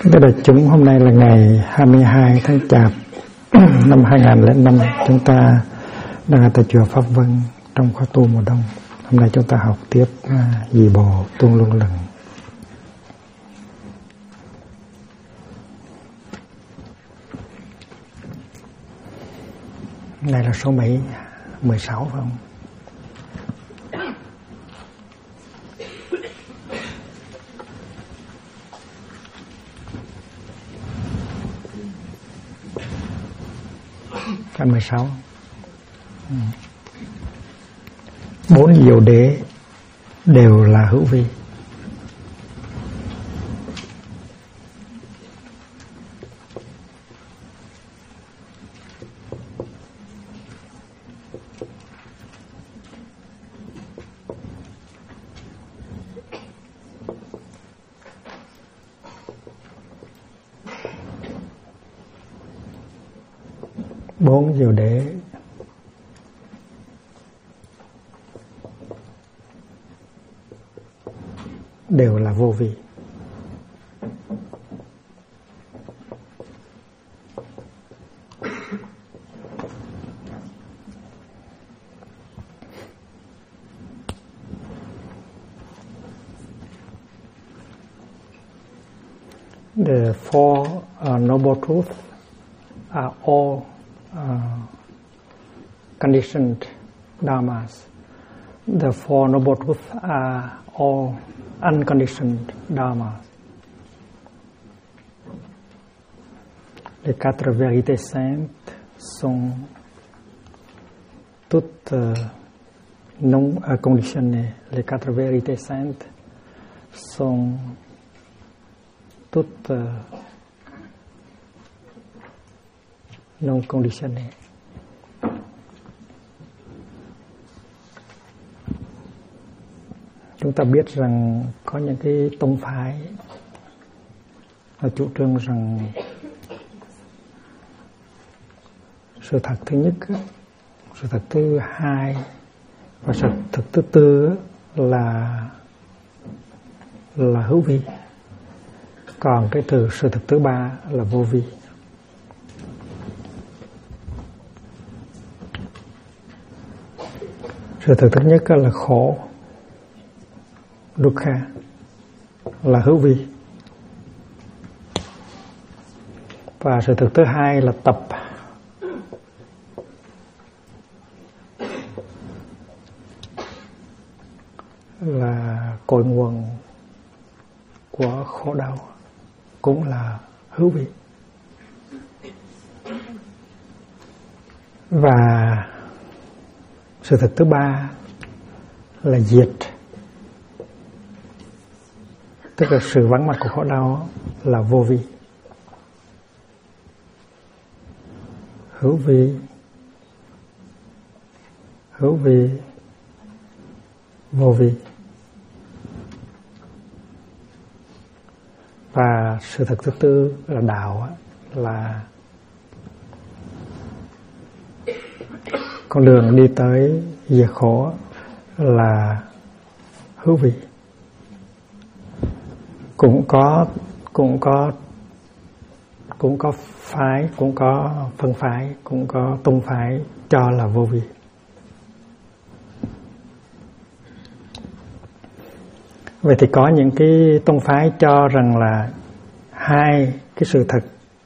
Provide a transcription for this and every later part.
Kính thưa đại chúng, hôm nay là ngày 22 tháng Chạp năm 2005. Chúng ta đang ở tại chùa Pháp Vân trong khóa tu mùa đông. Hôm nay chúng ta học tiếp Dị Bồ Tuôn Luân Lần. Này là số 16 phải không? Căn 16. 4 diệu đế đều là hữu vi. Bốn diệu đế đều là vô vi. The four noble truths are all conditioned dharmas. The four noble truths are all unconditioned dharmas. Les quatre vérités saintes sont toutes non conditionnées. Les quatre vérités saintes sont toutes non conditionnées. Chúng ta biết rằng có những cái tông phái chủ trương rằng sự thật thứ nhất, sự thật thứ hai và sự thật thứ tư là hữu vi, còn cái sự thật thứ ba là vô vi. Sự thật thứ nhất là khổ, dukkha, là hữu vi. Và sự thật thứ hai là tập, là cội nguồn của khổ đau, cũng là hữu vi. Và sự thật thứ ba là diệt, tức là sự vắng mặt của khổ đau là vô vi. Hữu vi, hữu vi, vô vi. Và sự thật thứ tư là đạo, là con đường đi tới diệt khổ, là hữu vi. Cũng có phái, cũng có phân phái, cũng có tông phái cho là vô vi. Vậy thì có những cái tông phái cho rằng là hai cái sự thật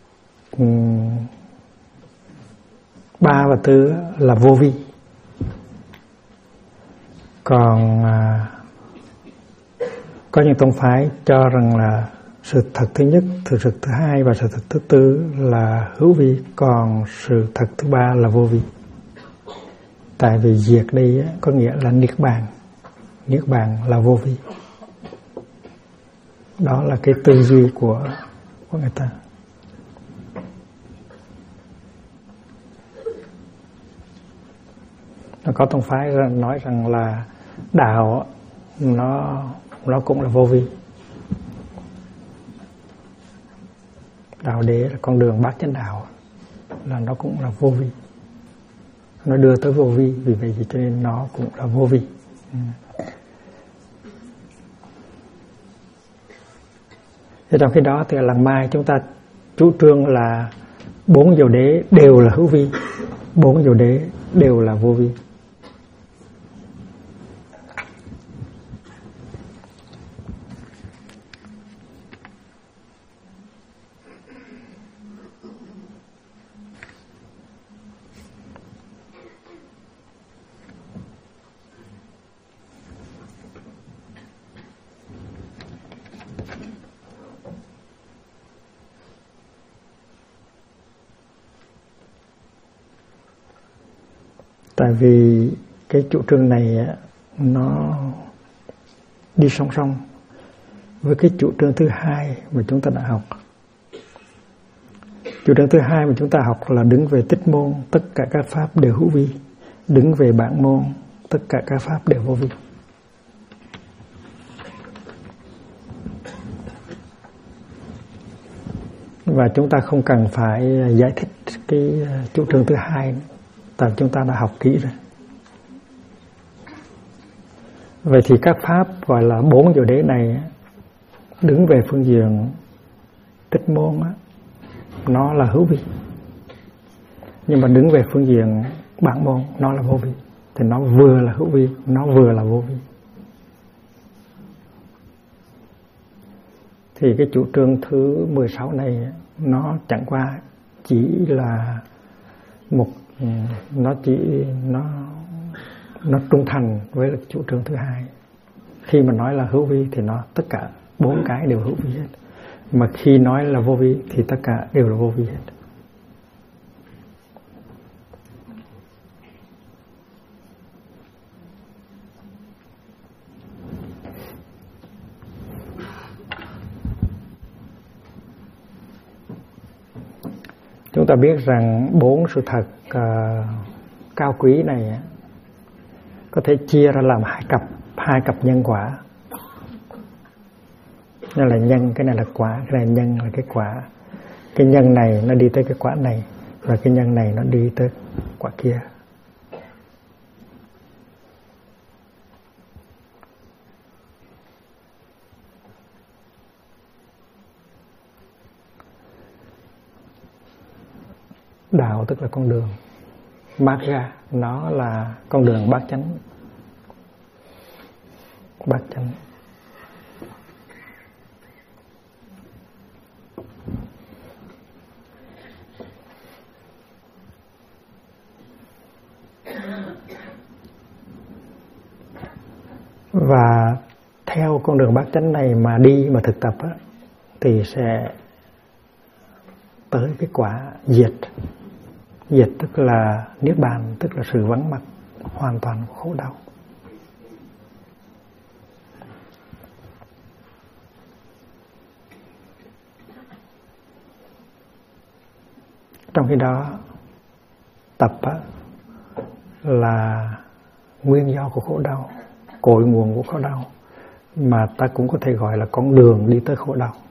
ba và tư là vô vi. Còn có những tông phái cho rằng là sự thật thứ nhất, sự thật thứ hai và sự thật thứ tư là hữu vi, còn sự thật thứ ba là vô vi. Tại vì diệt đi có nghĩa là niết bàn. Niết bàn là vô vi. Đó là cái tư duy của người ta. Có tông phái nói rằng là đạo nó cũng là vô vi. Đạo đế là con đường bát chánh đạo, là nó cũng là vô vi. Nó đưa tới vô vi, vì vậy cho nên nó cũng là vô vi. Thì trong khi đó thì ở làng Mai chúng ta chủ trương là 4 diệu đế đều là hữu vi, 4 diệu đế đều là vô vi. Tại vì cái chủ trương này nó đi song song với cái chủ trương thứ hai mà chúng ta đã học. Chủ trương thứ hai mà chúng ta học là đứng về tích môn, tất cả các pháp đều hữu vi. Đứng về bản môn, tất cả các pháp đều vô vi. Và chúng ta không cần phải giải thích cái chủ trương thứ hai nữa, tại chúng ta đã học kỹ rồi. Vậy thì các pháp gọi là 4 diệu đế này đứng về phương diện tích môn nó là hữu vi, nhưng mà đứng về phương diện bản môn nó là vô vi. Thì nó vừa là hữu vi, nó vừa là vô vi. Thì cái chủ trương thứ 16 này nó chẳng qua chỉ là một, nó trung thành với chủ trương thứ hai. Khi mà nói là hữu vi thì nó tất cả 4 cái đều hữu vi hết, mà khi nói là vô vi thì tất cả đều là vô vi hết. Chúng ta biết rằng 4 sự thật cao quý này có thể chia ra làm hai cặp nhân quả. Đây là nhân, cái này là quả, cái này nhân là cái quả. Cái nhân này nó đi tới cái quả này, và cái nhân này nó đi tới quả kia. Đạo tức là con đường, Magga nó là con đường bát chánh. Bát chánh. Và theo con đường bát chánh này mà đi mà thực tập thì sẽ tới cái quả diệt. Diệt tức là niết bàn, tức là sự vắng mặt hoàn toàn của khổ đau. Trong khi đó tập là nguyên do của khổ đau, cội nguồn của khổ đau, mà ta cũng có thể gọi là con đường đi tới khổ đau.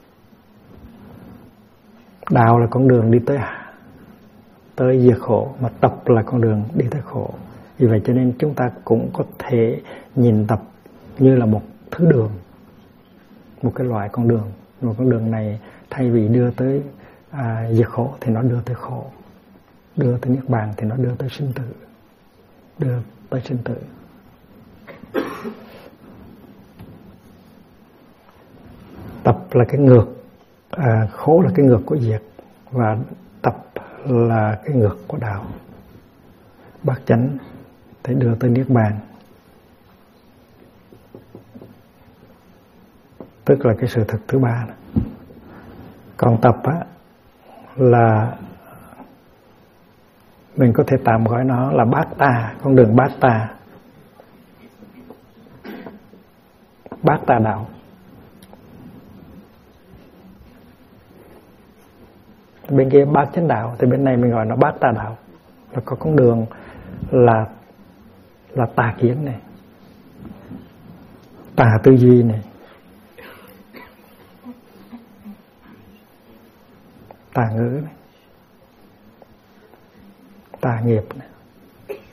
Đạo là con đường đi tới diệt khổ, mà tập là con đường đi tới khổ. Vì vậy cho nên chúng ta cũng có thể nhìn tập như là một thứ đường, một cái loại con đường. Một con đường này thay vì đưa tới diệt khổ thì nó đưa tới khổ, đưa tới niết bàn thì nó đưa tới sinh tử, đưa tới sinh tử. Tập là cái ngược, khổ là cái ngược của diệt, và tập là cái ngược của đạo. Bát chánh thì đưa tới niết bàn, tức là cái sự thật thứ ba. Còn tập là mình có thể tạm gọi nó là bát tà, con đường bát tà. Bát tà đạo. Bên kia bát chánh đạo, thì bên này mình gọi nó bát tà đạo. Là có con đường là tà kiến này, tà tư duy này, tà ngữ này, tà nghiệp này.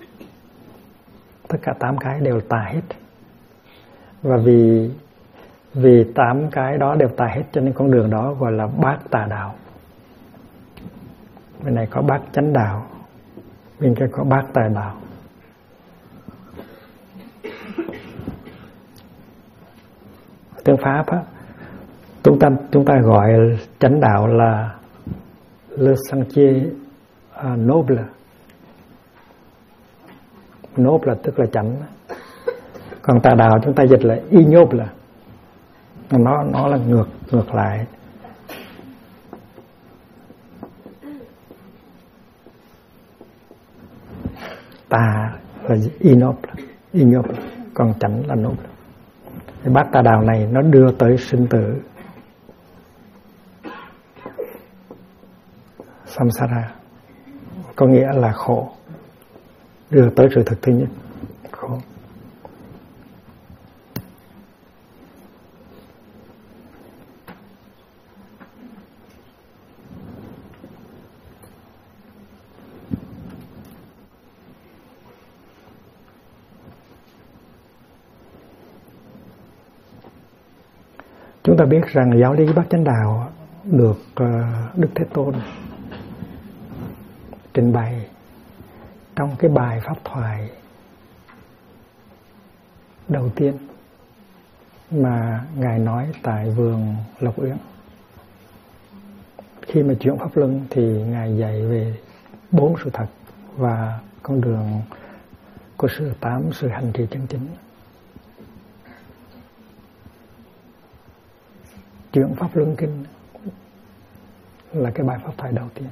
Tất cả 8 cái đều là tà hết. Và Vì 8 cái đó đều tà hết, cho nên con đường đó gọi là bát tà đạo. Bên này có bát chánh đạo, bên kia có bát tà đạo. Tiếng Pháp á, chúng ta gọi chánh đạo là le sentier noble. Noble tức là chánh. Còn tà đạo chúng ta dịch là ignoble. Nó là ngược lại. Tà là ignoble, còn chánh là noble. Cái bát tà đạo này nó đưa tới sinh tử, samsara, có nghĩa là khổ, đưa tới sự thực thứ nhất, khổ. Chúng ta biết rằng giáo lý bát chánh đạo được Đức Thế Tôn trình bày trong cái bài pháp thoại đầu tiên mà Ngài nói tại vườn Lộc Uyển. Khi mà chuyển pháp luân thì Ngài dạy về 4 sự thật và con đường của sự 8 sự hành trì chân chính. Chuyển pháp luân kinh là cái bài pháp thoại đầu tiên.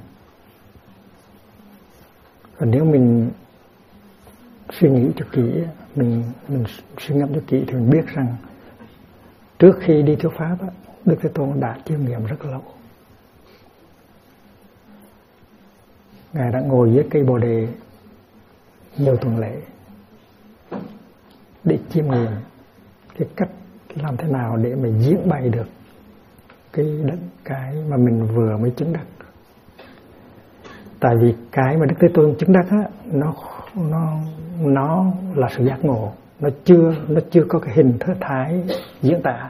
Và nếu mình suy nghĩ cho kỹ, mình suy ngẫm cho kỹ thì mình biết rằng trước khi đi thuyết pháp, Đức Thế Tôn đã chiêm nghiệm rất lâu. Ngài đã ngồi dưới cây Bồ Đề nhiều tuần lễ để chiêm nghiệm cái cách làm thế nào để mà diễn bày được cái mà mình vừa mới chứng đắc. Tại vì cái mà Đức Thế Tôn chứng đắc á, nó là sự giác ngộ, nó chưa có cái hình thức thái diễn tả,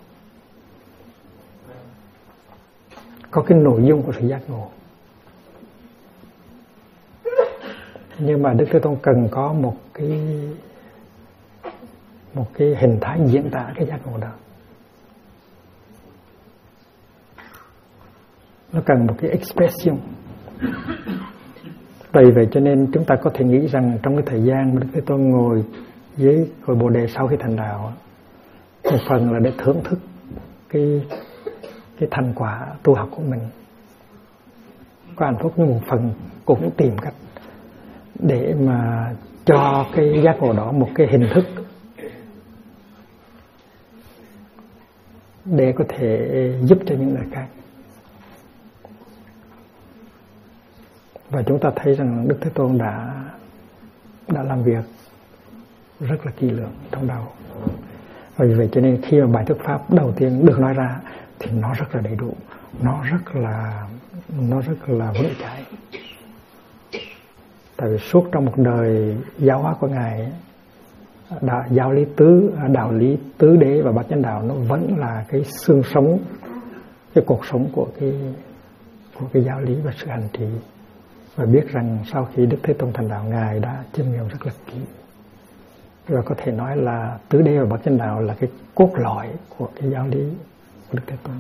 có cái nội dung của sự giác ngộ. Nhưng mà Đức Thế Tôn cần có một cái hình thái diễn tả cái giác ngộ đó. Nó cần một cái expression. Vì vậy cho nên chúng ta có thể nghĩ rằng trong cái thời gian mà Đức Thế Tôn ngồi dưới cội Bồ Đề sau khi thành đạo, một phần là để thưởng thức cái thành quả tu học của mình, có hạnh phúc, nhưng một phần cũng tìm cách để mà cho cái giác ngộ đó một cái hình thức để có thể giúp cho những người khác. Và chúng ta thấy rằng Đức Thế Tôn đã làm việc rất là kỳ lưỡng trong đầu. Vì vậy cho nên khi mà bài thuyết pháp đầu tiên được nói ra thì nó rất là đầy đủ, nó rất là vững chãi. Tại vì suốt trong một đời giáo hóa của Ngài, đạo lý tứ đế và bát chánh đạo nó vẫn là cái xương sống, cái cuộc sống của cái giáo lý và sự hành trì. Và biết rằng sau khi Đức Thế Tôn thành đạo, Ngài đã chiêm nghiệm rất là kỹ. Và có thể nói là tứ đế và bát chánh đạo là cái cốt lõi của cái giáo lý của Đức Thế Tôn.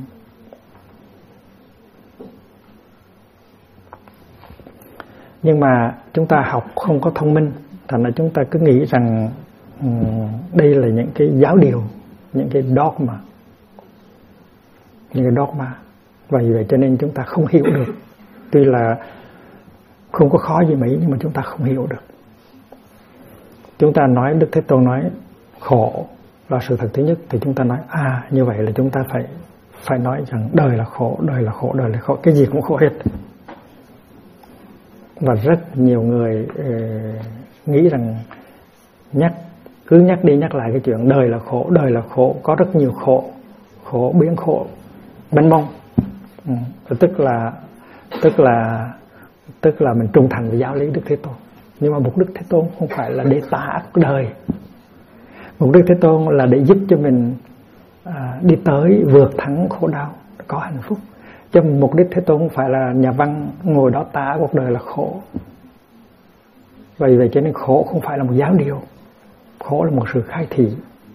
Nhưng mà chúng ta học không có thông minh, thành ra chúng ta cứ nghĩ rằng đây là những cái giáo điều, những cái dogma. Và vì vậy cho nên chúng ta không hiểu được. Tuy là không có khó gì mấy nhưng mà chúng ta không hiểu được. Chúng ta nói, Đức Thế Tôn nói khổ là sự thật thứ nhất, thì chúng ta nói như vậy là chúng ta phải nói rằng đời là khổ, đời là khổ, đời là khổ, cái gì cũng khổ hết. Và rất nhiều người nghĩ rằng cứ nhắc đi nhắc lại cái chuyện đời là khổ, có rất nhiều khổ biến khổ mênh mông. Tức là mình trung thành với giáo lý Đức Thế Tôn. Nhưng mà mục Đức Thế Tôn không phải là để tả đời. Mục Đức Thế Tôn là để giúp cho mình đi tới vượt thắng khổ đau, có hạnh phúc. Chứ mục đích Thế Tôn không phải là nhà văn ngồi đó tả cuộc đời là khổ. Vì vậy cho nên khổ không phải là một giáo điều, khổ là một sự khai thị.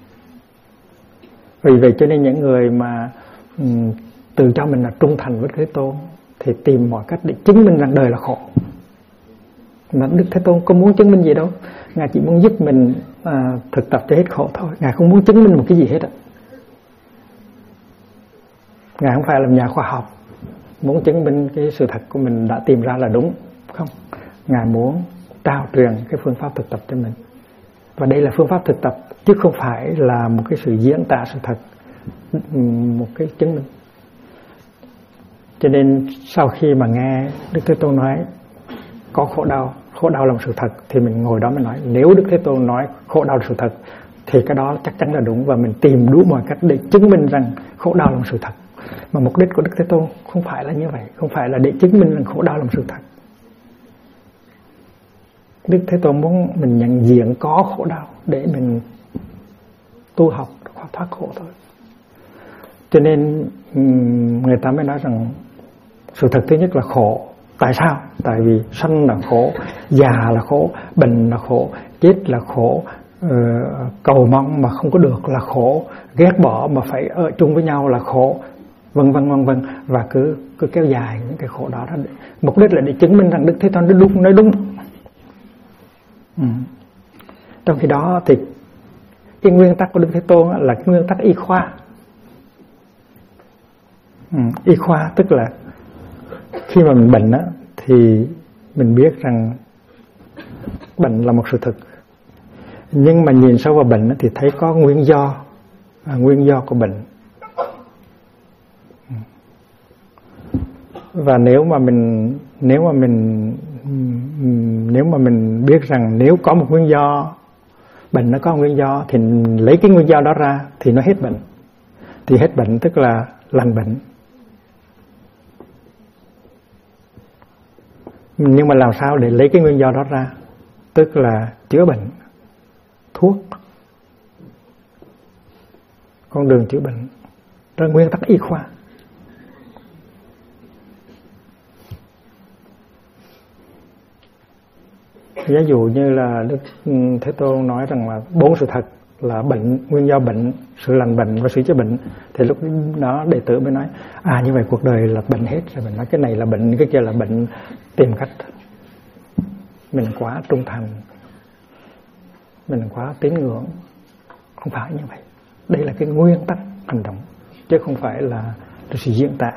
Vì vậy cho nên những người mà tự cho mình là trung thành với Thế Tôn thì tìm mọi cách để chứng minh rằng đời là khổ. Mà Đức Thế Tôn không muốn chứng minh gì đâu, Ngài chỉ muốn giúp mình thực tập cho hết khổ thôi. Ngài không muốn chứng minh một cái gì hết á. Ngài không phải là nhà khoa học muốn chứng minh cái sự thật của mình đã tìm ra là đúng, không. Ngài muốn trao truyền cái phương pháp thực tập cho mình. Và đây là phương pháp thực tập chứ không phải là một cái sự diễn tả sự thật, một cái chứng minh. Cho nên sau khi mà nghe Đức Thế Tôn nói có khổ đau là một sự thật, thì mình ngồi đó mình nói nếu Đức Thế Tôn nói khổ đau là sự thật thì cái đó chắc chắn là đúng, và mình tìm đủ mọi cách để chứng minh rằng khổ đau là một sự thật. Mà mục đích của Đức Thế Tôn không phải là như vậy, không phải là để chứng minh rằng khổ đau là một sự thật. Đức Thế Tôn muốn mình nhận diện có khổ đau để mình tu học thoát khổ thôi. Cho nên người ta mới nói rằng sự thật thứ nhất là khổ. Tại sao? Tại vì sanh là khổ, già là khổ, bệnh là khổ, chết là khổ, cầu mong mà không có được là khổ, ghét bỏ mà phải ở chung với nhau là khổ, vân vân, và cứ kéo dài những cái khổ đó. Mục đích là để chứng minh rằng Đức Thế Tôn nói đúng. Trong khi đó thì cái nguyên tắc của Đức Thế Tôn là cái nguyên tắc y khoa. Y khoa tức là khi mà mình bệnh thì mình biết rằng bệnh là một sự thực, nhưng mà nhìn sâu vào bệnh thì thấy có nguyên do của bệnh. Và nếu mà mình biết rằng nếu có một nguyên do, bệnh nó có nguyên do, thì lấy cái nguyên do đó ra thì nó hết bệnh. Thì hết bệnh tức là lành bệnh. Nhưng mà làm sao để lấy cái nguyên do đó ra? Tức là chữa bệnh, thuốc, con đường chữa bệnh, đó là nguyên tắc y khoa. Ví dụ như là Đức Thế Tôn nói rằng là 4 sự thật là bệnh, nguyên do bệnh, sự lành bệnh và sự chữa bệnh, thì lúc đó đệ tử mới nói như vậy cuộc đời là bệnh hết rồi. Mình nói cái này là bệnh, cái kia là bệnh, tìm cách. Mình quá trung thành, mình quá tín ngưỡng. Không phải như vậy. Đây là cái nguyên tắc hành động, chứ không phải là sự diễn tả.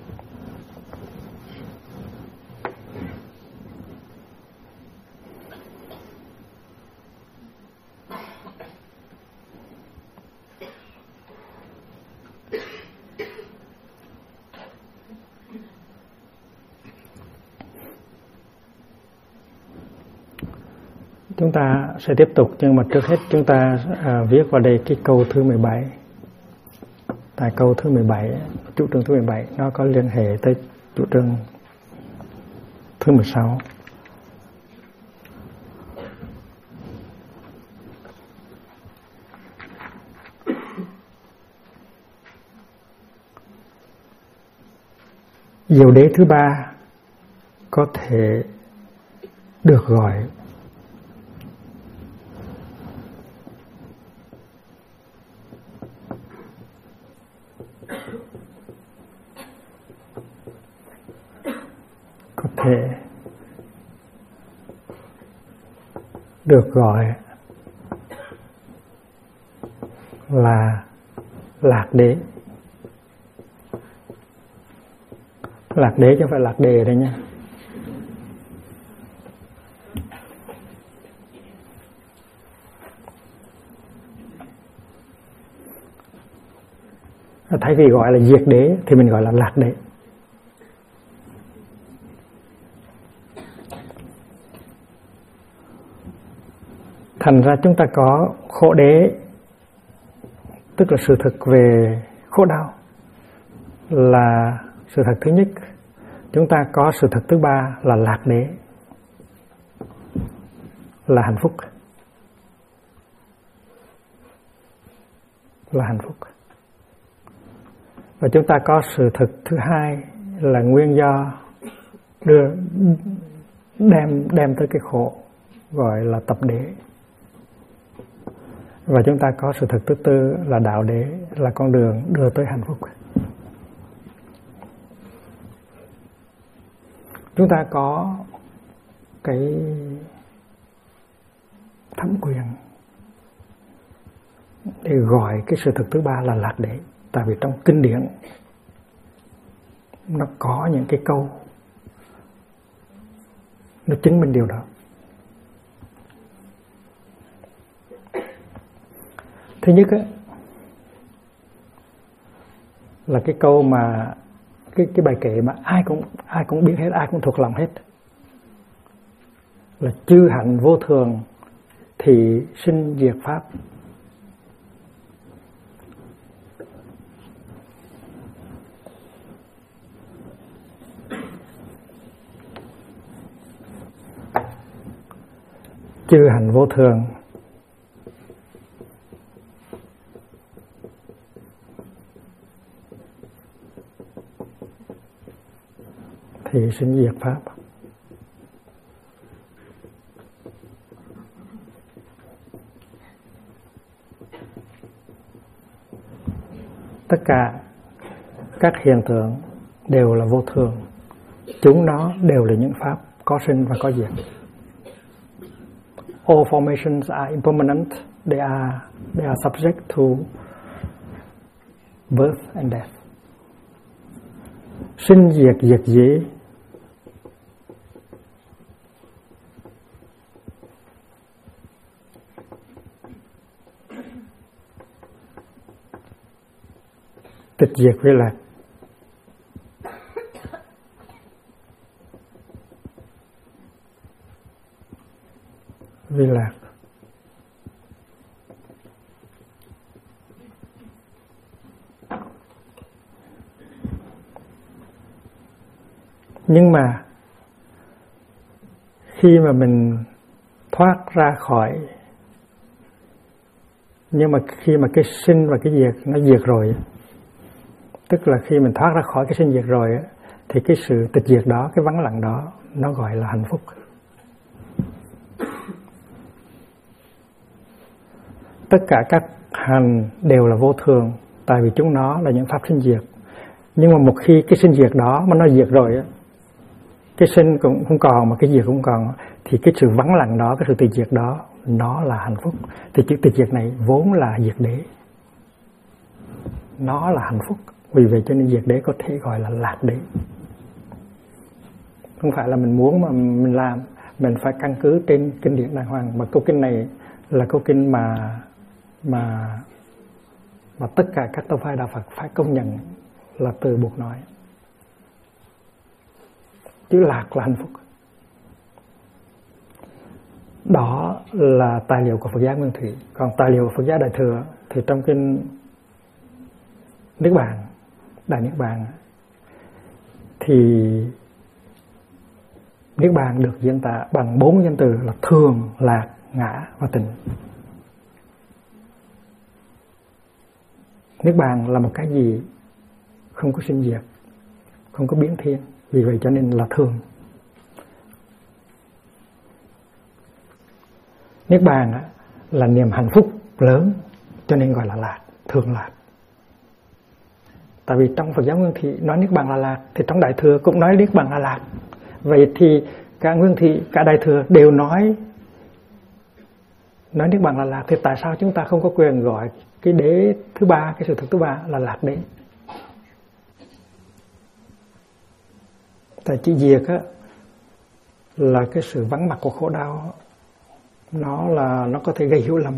Chúng ta sẽ tiếp tục, nhưng mà trước hết chúng ta viết vào đây cái câu thứ 17. Tại câu thứ 17, chủ trương thứ 17 nó có liên hệ tới chủ trương thứ 16. Diệu đế thứ 3 có thể được gọi là lạc đế. Lạc đế chứ không phải lạc đề đây nha. Thay vì gọi là diệt đế thì mình gọi là lạc đế. Thành ra chúng ta có khổ đế, tức là sự thực về khổ đau, là sự thật thứ nhất. Chúng ta có sự thật thứ 3 là lạc đế, là hạnh phúc. Là hạnh phúc. Và chúng ta có sự thực thứ hai là nguyên do đem tới cái khổ, gọi là tập đế. Và chúng ta có sự thực thứ tư là đạo đế, là con đường đưa tới hạnh phúc. Chúng ta có cái thẩm quyền để gọi cái sự thực thứ ba là lạc đế. Tại vì trong kinh điển nó có những cái câu nó chứng minh điều đó. Thứ nhất á, là cái câu mà cái bài kệ mà ai cũng biết hết, ai cũng thuộc lòng hết, là chư hạnh vô thường thì sinh diệt pháp. Chư hạnh vô thường thì sinh diệt pháp. Tất cả các hiện tượng đều là vô thường. Chúng nó đều là những pháp có sinh và có diệt. All formations are impermanent. They are subject to birth and death. Sinh diệt diệt dĩ. Tịch diệt vi lạc. Vi lạc. Nhưng mà khi mà mình thoát ra khỏi, nhưng mà khi mà cái sinh và cái diệt nó diệt rồi, tức là khi mình thoát ra khỏi cái sinh diệt rồi thì cái sự tịch diệt đó, cái vắng lặng đó, nó gọi là hạnh phúc. Tất cả các hành đều là vô thường, tại vì chúng nó là những pháp sinh diệt. Nhưng mà một khi cái sinh diệt đó mà nó diệt rồi, cái sinh cũng không còn mà cái diệt cũng còn, thì cái sự vắng lặng đó, cái sự tịch diệt đó, nó là hạnh phúc. Thì chữ tịch diệt này vốn là diệt đế, nó là hạnh phúc. Vì vậy cho nên diệt đế có thể gọi là lạc đế. Không phải là mình muốn mà mình làm, mình phải căn cứ trên kinh điển đàng hoàng. Mà câu kinh này là câu kinh mà tất cả các tông phái đạo Phật phải công nhận là từ buộc nói. Chữ lạc là hạnh phúc. Đó là tài liệu của Phật giáo Nguyên Thủy. Còn tài liệu của Phật giáo Đại Thừa thì trong kinh Niết Bàn, Đại Niết Bàn, thì Niết Bàn được diễn tả bằng 4 danh từ là thường, lạc, ngã và tịnh. Niết Bàn là một cái gì không có sinh diệt, không có biến thiên, vì vậy cho nên là thường. Niết Bàn là niềm hạnh phúc lớn, cho nên gọi là lạc, thường lạc. Tại vì trong Phật giáo Nguyên Thủy nói Niết Bàn là lạc, thì trong Đại Thừa cũng nói Niết Bàn là lạc. Vậy thì cả Nguyên Thủy, cả Đại Thừa đều nói Niết Bàn là lạc, thì tại sao chúng ta không có quyền gọi cái đế thứ ba, cái sự thực thứ ba là lạc đế? Tại chữ diệt á là cái sự vắng mặt của khổ đau, nó có thể gây hiểu lầm,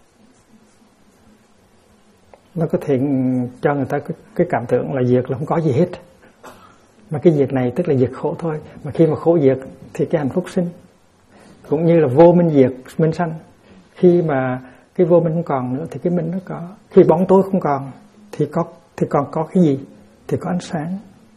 nó có thể cho người ta cái cảm tưởng là diệt là không có gì hết. Mà cái diệt này tức là diệt khổ thôi. Mà khi mà khổ diệt thì cái hạnh phúc sinh. Cũng như là vô minh diệt minh sanh. Khi mà cái vô minh không còn nữa thì cái minh nó có. Khi bóng tối không còn thì còn có cái gì? Thì có ánh sáng.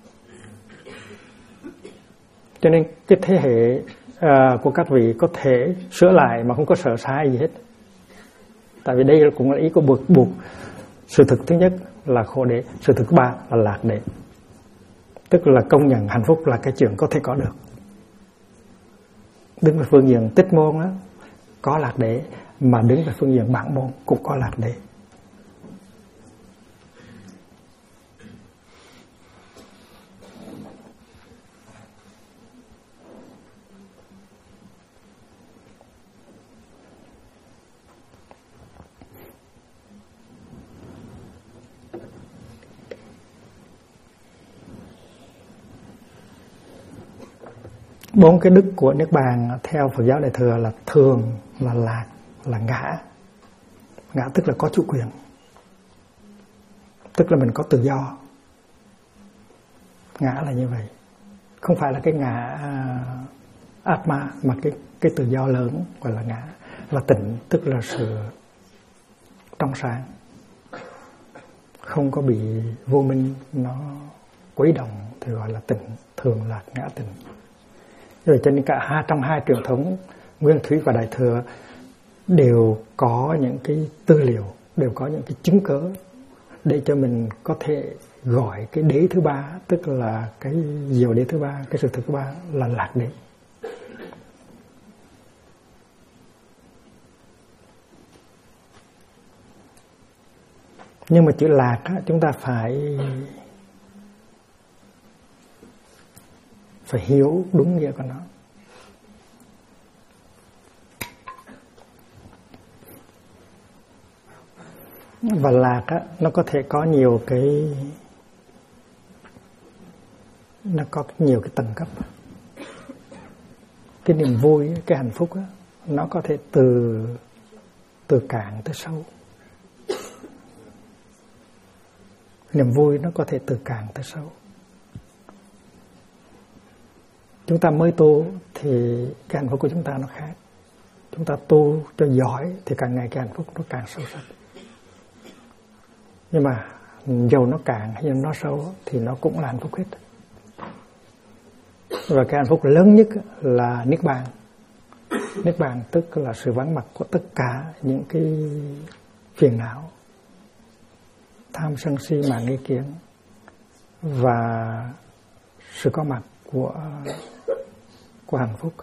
Cho nên cái thế hệ của các vị có thể sửa lại mà không có sợ sai gì hết. Tại vì đây cũng là ý của buộc Sự thực thứ nhất là khổ đế, sự thực thứ ba là lạc đế. Tức là công nhận hạnh phúc là cái chuyện có thể có được. Đứng về phương diện tích môn đó, có lạc đế, mà đứng về phương diện bản môn cũng có lạc đế. Bốn cái đức của Niết Bàn theo Phật giáo Đại Thừa là thường, là lạc, là ngã. Ngã tức là có chủ quyền, tức là mình có tự do. Ngã là như vậy, không phải là cái ngã Atma, mà cái tự do lớn gọi là ngã. Là tịnh, tức là sự trong sáng, không có bị vô minh nó quấy động thì gọi là tịnh, thường, lạc, ngã, tịnh. Rồi cho nên cả trong hai truyền thống Nguyên Thủy và Đại Thừa đều có những cái tư liệu, đều có những cái chứng cớ để cho mình có thể gọi cái đế thứ ba, tức là cái diệu đế thứ ba, cái sự thực thứ ba là lạc đế. Nhưng mà chữ lạc á, chúng ta phải hiểu đúng nghĩa của nó. Và lạc á, nó có thể có nhiều cái, nó có nhiều cái tầng cấp. Cái niềm vui, cái hạnh phúc á, nó có thể từ cạn tới sâu. Niềm vui nó có thể từ cạn tới sâu. Chúng ta mới tu thì cái hạnh phúc của chúng ta nó khác. Chúng ta tu cho giỏi thì càng ngày cái hạnh phúc nó càng sâu sắc. Nhưng mà dầu nó cạn hay nó sâu thì nó cũng là hạnh phúc hết. Và cái hạnh phúc lớn nhất là Niết Bàn. Niết Bàn tức là sự vắng mặt của tất cả những cái phiền não, tham sân si mạn nghi kiến, và sự có mặt của hạnh phúc.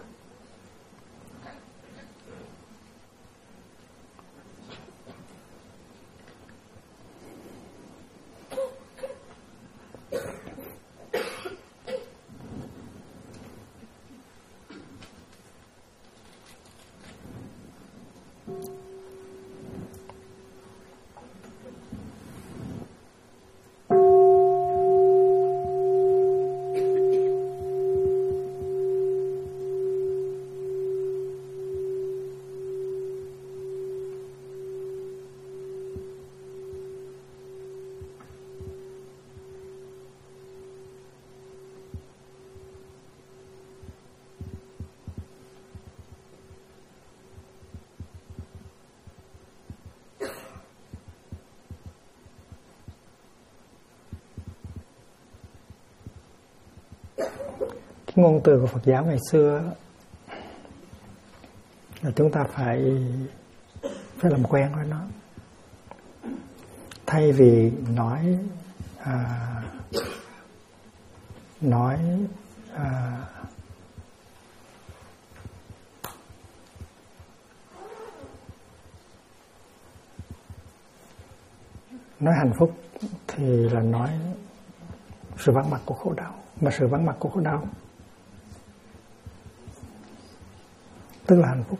Cái ngôn từ của Phật giáo ngày xưa là chúng ta phải làm quen với nó. Thay vì nói hạnh phúc thì là nói sự vắng mặt của khổ đau. Mà sự vắng mặt của khổ đau tức là hạnh phúc.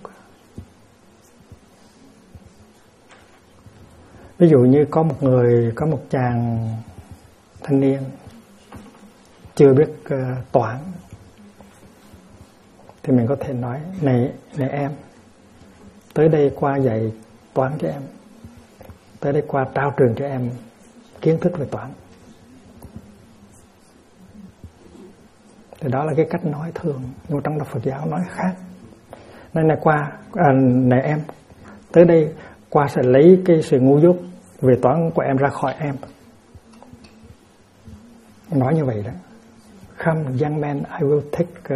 Ví dụ như có một chàng thanh niên chưa biết toán, thì mình có thể nói này em, tới đây qua dạy toán cho em, tới đây qua trao truyền cho em kiến thức về toán. Thì đó là cái cách nói thường, nhưng trong Đạo Phật giáo nói khác. Này em, tới đây qua sẽ lấy cái sự ngu dốt về toán của em ra khỏi em. Nói như vậy đó. Come young man, I will take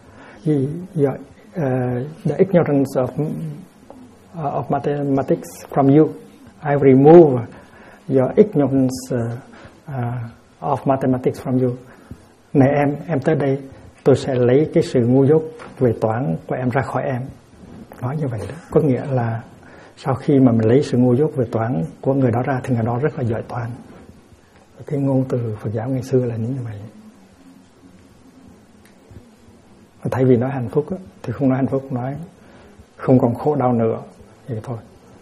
the ignorance of mathematics from you. I remove your ignorance of mathematics from you. Này em tới đây, tôi sẽ lấy cái sự ngu dốt về toán của em ra khỏi em. Nói như vậy đó, có nghĩa là sau khi mà mình lấy sự ngu dốt về toán của người đó ra thì người đó rất là giỏi toán. Cái ngôn từ Phật giáo ngày xưa là như vậy. Thay vì nói hạnh phúc á, thì không nói hạnh phúc, nói không còn khổ đau nữa, vậy thôi.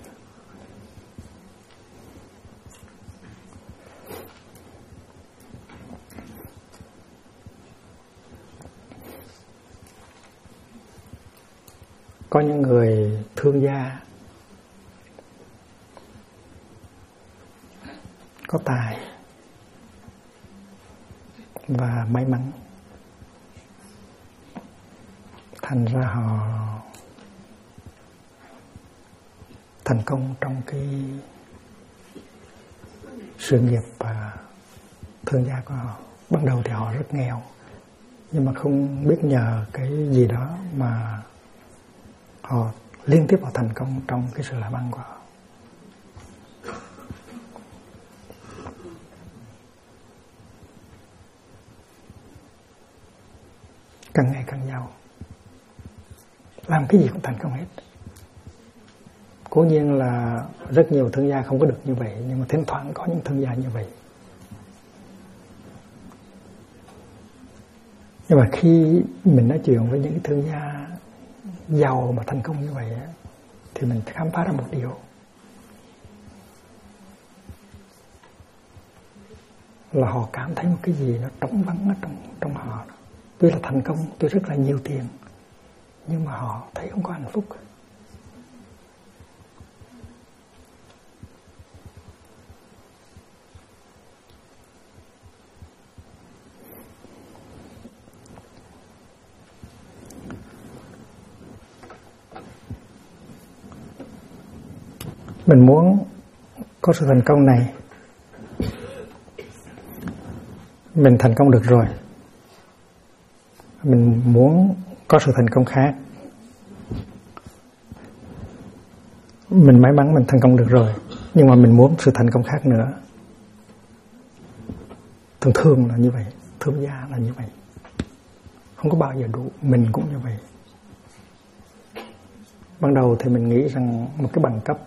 Có những người thương gia, có tài và may mắn, thành ra họ thành công trong cái sự nghiệp và thương gia của họ. Ban đầu thì họ rất nghèo, nhưng mà không biết nhờ cái gì đó mà họ liên tiếp họ thành công trong cái sự làm ăn của họ. Càng ngày càng giàu, làm cái gì cũng thành công hết. Cố nhiên là rất nhiều thương gia không có được như vậy, nhưng mà thỉnh thoảng có những thương gia như vậy. Nhưng mà khi mình nói chuyện với những thương gia giàu mà thành công như vậy thì mình khám phá ra một điều là họ cảm thấy một cái gì nó trống vắng ở trong họ. Tuy là thành công, tuy rất là nhiều tiền, nhưng mà họ thấy không có hạnh phúc. Mình muốn có sự thành công này, mình thành công được rồi, mình muốn có sự thành công khác, mình may mắn mình thành công được rồi, nhưng mà mình muốn sự thành công khác nữa. Thường là như vậy, thương gia là như vậy, không có bao giờ đủ. Mình cũng như vậy. Ban đầu thì mình nghĩ rằng một cái bằng cấp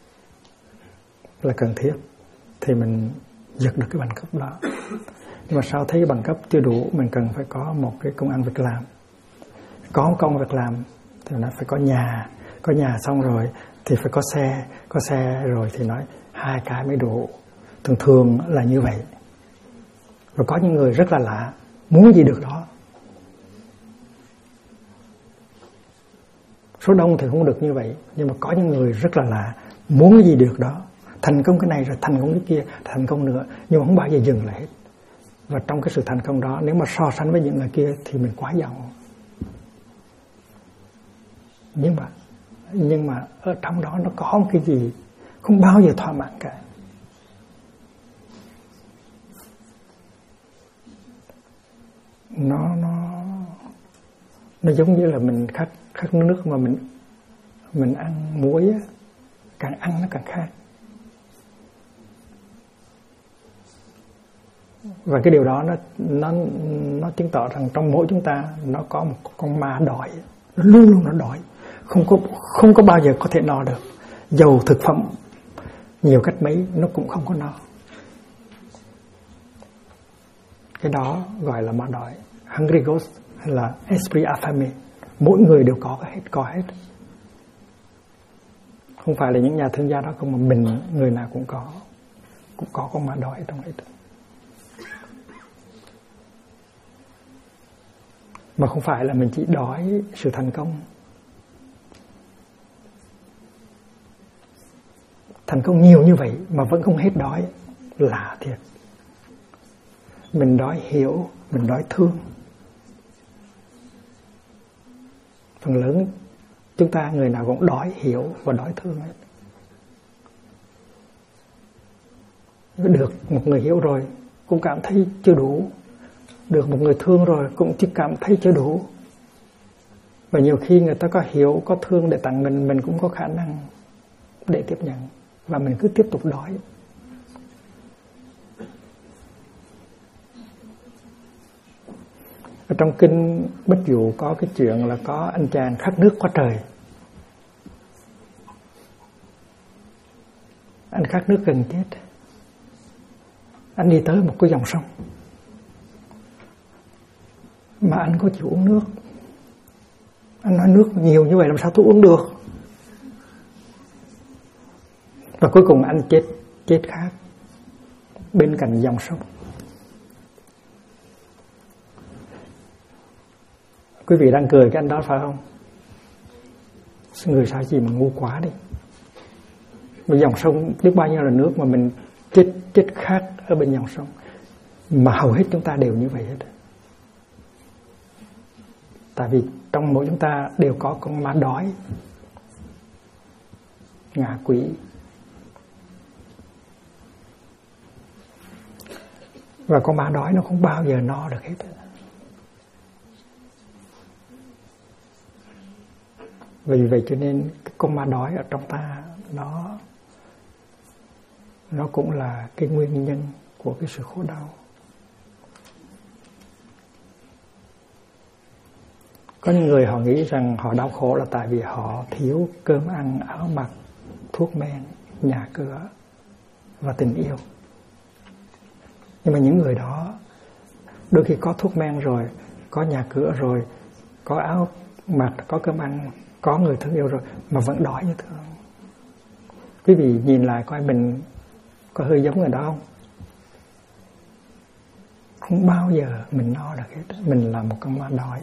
là cần thiết thì mình giật được cái bằng cấp đó. Nhưng mà sau thấy cái bằng cấp chưa đủ, mình cần phải có một cái công ăn việc làm. Có một công việc làm thì nó phải có nhà xong rồi thì phải có xe rồi thì nói hai cái mới đủ. Thường là như vậy. Rồi có những người rất là lạ, muốn gì được đó. Số đông thì không được như vậy, nhưng mà có những người rất là lạ, muốn gì được đó. Thành công cái này rồi thành công cái kia, thành công nữa, nhưng mà không bao giờ dừng lại hết. Và trong cái sự thành công đó, nếu mà so sánh với những người kia thì mình quá giàu. Nhưng mà ở trong đó nó có một cái gì không bao giờ thỏa mãn cả. Nó giống như là mình khát nước mà mình ăn muối á, càng ăn nó càng khát. Và cái điều đó nó chứng tỏ rằng trong mỗi chúng ta nó có một con ma đói, nó luôn luôn nó đói, không có bao giờ có thể no được. Dầu thực phẩm nhiều cách mấy nó cũng không có no. Cái đó gọi là ma đói, hungry ghost hay là esprit affamé. Mỗi người đều có hết. Không phải là những nhà thương gia đó không, mà mình người nào cũng có con ma đói trong ấy. Mà không phải là mình chỉ đói sự thành công. Thành công nhiều như vậy mà vẫn không hết đói, lạ thiệt. Mình đói hiểu, mình đói thương. Phần lớn chúng ta người nào cũng đói hiểu và đói thương hết. Được một người hiểu rồi cũng cảm thấy chưa đủ. Được một người thương rồi cũng chỉ cảm thấy chưa đủ. Và nhiều khi người ta có hiểu, có thương để tặng mình cũng có khả năng để tiếp nhận. Và mình cứ tiếp tục đói. Trong kinh Bách Dụ có cái chuyện là có anh chàng khát nước quá trời. Anh khát nước gần chết. Anh đi tới một cái dòng sông, mà anh có chịu uống nước. Anh nói nước nhiều như vậy làm sao tôi uống được. Và cuối cùng anh chết khát bên cạnh dòng sông. Quý vị đang cười cái anh đó phải không? Người sao gì mà ngu quá đi. Một dòng sông biết bao nhiêu là nước mà mình chết khát ở bên dòng sông. Mà hầu hết chúng ta đều như vậy hết. Tại vì trong mỗi chúng ta đều có con ma đói, ngạ quỷ. Và con ma đói nó không bao giờ no được hết. Vì vậy cho nên cái con ma đói ở trong ta nó cũng là cái nguyên nhân của cái sự khổ đau. Có những người họ nghĩ rằng họ đau khổ là tại vì họ thiếu cơm ăn, áo mặc, thuốc men, nhà cửa và tình yêu. Nhưng mà những người đó đôi khi có thuốc men rồi, có nhà cửa rồi, có áo mặc, có cơm ăn, có người thương yêu rồi mà vẫn đói như thường. Quý vị nhìn lại coi mình có hơi giống người đó không? Không bao giờ mình no được hết. Mình là một con ma đói.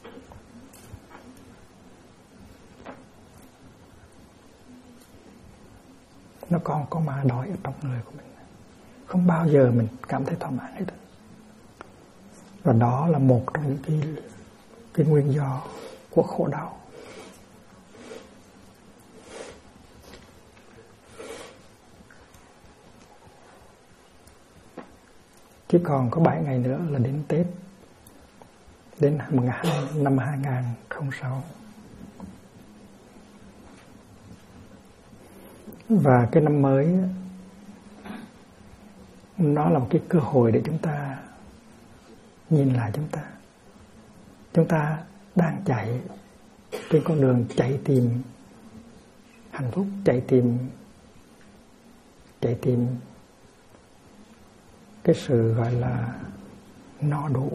Nó còn có ma đói ở trong người của mình. Không bao giờ mình cảm thấy thỏa mãn hết. Và đó là một trong những cái nguyên do của khổ đau. Chỉ còn có 7 ngày nữa là đến Tết, đến năm 2006. Và cái năm mới nó là một cái cơ hội để chúng ta nhìn lại chúng ta. Chúng ta đang chạy trên con đường chạy tìm hạnh phúc, chạy tìm cái sự gọi là no đủ.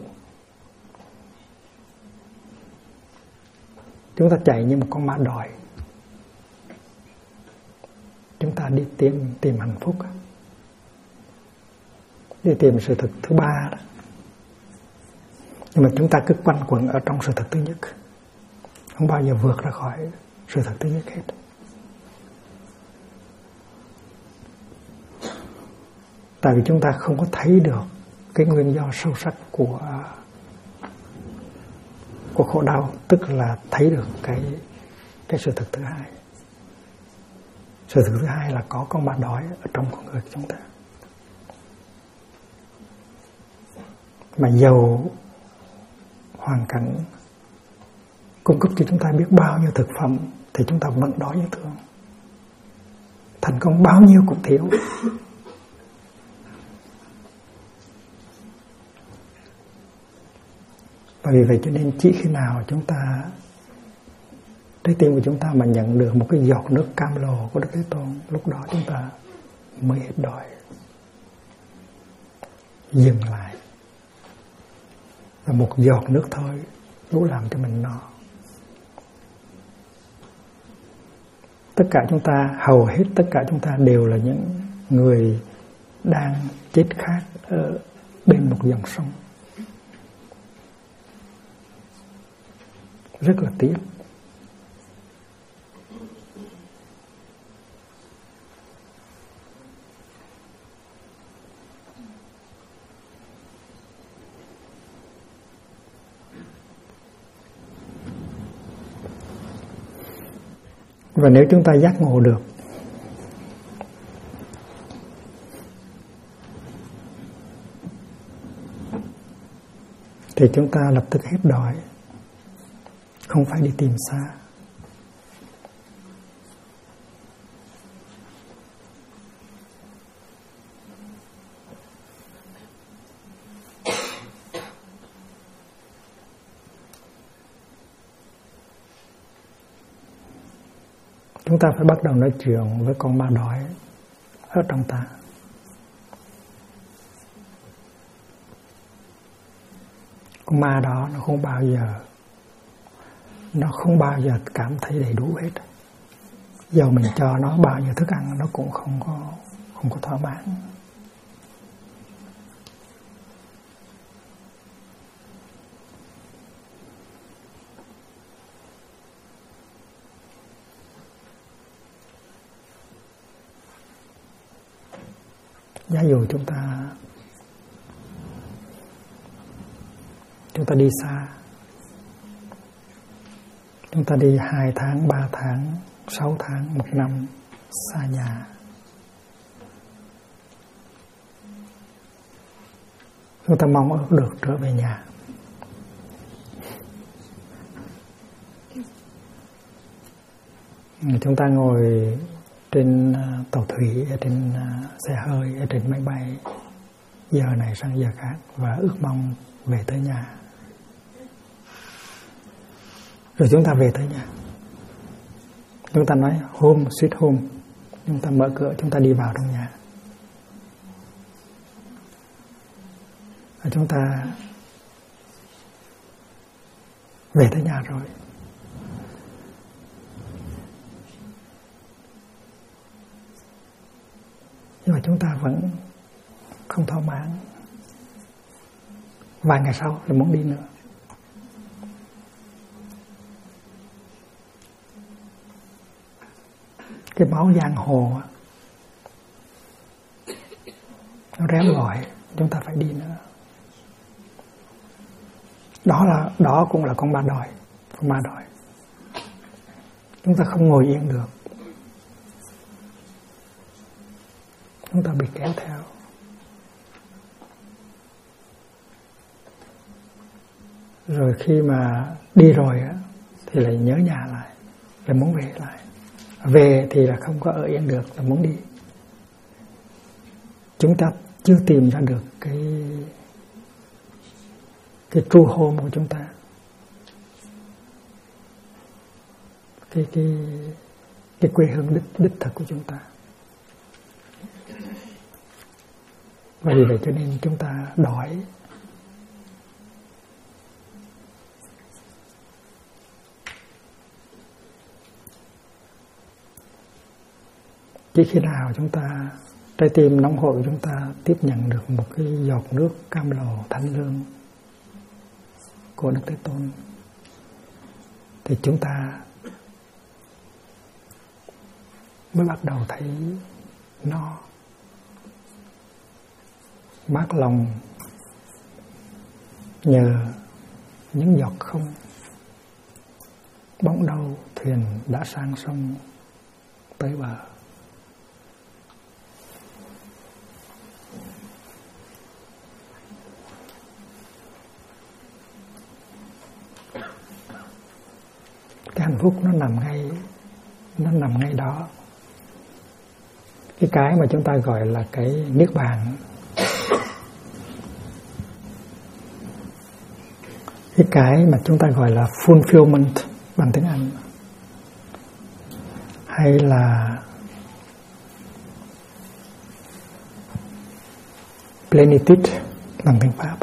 Chúng ta chạy như một con ma đói. Chúng ta đi tìm hạnh phúc, đi tìm sự thực thứ ba đó. Nhưng mà chúng ta cứ quanh quẩn ở trong sự thật thứ nhất, không bao giờ vượt ra khỏi sự thật thứ nhất hết. Tại vì chúng ta không có thấy được cái nguyên do sâu sắc của khổ đau, tức là thấy được cái sự thật thứ hai. Sự thật thứ hai là có con ma đói ở trong con người của chúng ta. Mà dầu hoàn cảnh cung cấp cho chúng ta biết bao nhiêu thực phẩm thì chúng ta vẫn đói như thường. Thành công bao nhiêu cũng thiếu. Và vì vậy cho nên chỉ khi nào chúng ta, trái tim của chúng ta mà nhận được một cái giọt nước cam lồ của Đức Thế Tôn, lúc đó chúng ta mới hết đói. Dừng lại. Và một giọt nước thôi đủ làm cho mình no. Tất cả chúng ta, hầu hết tất cả chúng ta đều là những người đang chết khát ở bên một dòng sông. Rất là tiếc. Và nếu chúng ta giác ngộ được thì chúng ta lập tức hết đói, không phải đi tìm xa. chúng ta phải bắt đầu nói chuyện với con ma đói ở trong ta. Con ma đó nó không bao giờ cảm thấy đầy đủ hết. Dầu mình cho nó bao nhiêu thức ăn nó cũng không có thỏa mãn. Giả dụ chúng ta đi xa, chúng ta đi 2 tháng, 3 tháng, 6 tháng, 1 năm xa nhà. Chúng ta mong ước được trở về nhà. Chúng ta ngồi trên tàu thủy, ở trên xe hơi, ở trên máy bay, giờ này sang giờ khác, và ước mong về tới nhà. Rồi chúng ta về tới nhà, chúng ta nói home sweet home, chúng ta mở cửa, chúng ta đi vào trong nhà, và chúng ta về tới nhà rồi. Nhưng mà chúng ta vẫn không thỏa mãn. Vài ngày sau lại muốn đi nữa. Cái máu giang hồ nó réo gọi, chúng ta phải đi nữa. Đó cũng là con ma đói. Chúng ta không ngồi yên được, chúng ta bị kéo theo. Rồi khi mà đi rồi thì lại nhớ nhà lại, lại muốn về lại. Về thì là không có ở yên được, là muốn đi. Chúng ta chưa tìm ra được cái true home của chúng ta, cái quê hương đích thực của chúng ta. Và vì vậy cho nên chúng ta đói. Chỉ khi nào chúng ta, trái tim nóng hổi của chúng ta tiếp nhận được một cái giọt nước cam lồ thanh lương của Đức Thế Tôn, thì chúng ta mới bắt đầu thấy no, mát lòng nhờ những giọt không. Bỗng đâu thuyền đã sang sông tới bờ. Cái hạnh phúc nó nằm ngay đó. Cái mà chúng ta gọi là cái niết bàn, cái mà chúng ta gọi là fulfillment bằng tiếng Anh, hay là plenitude bằng tiếng Pháp.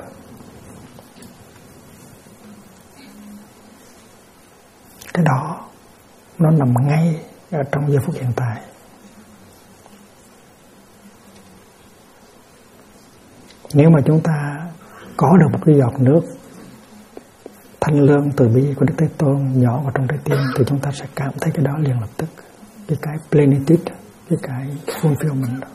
Cái đó nó nằm ngay ở trong giây phút hiện tại. Nếu mà chúng ta có được một cái giọt nước thanh lương từ bi của Đức Thế Tôn nhỏ vào trong trái tim, thì chúng ta sẽ cảm thấy cái đó liền lập tức, cái plenitude, cái fulfillment đó.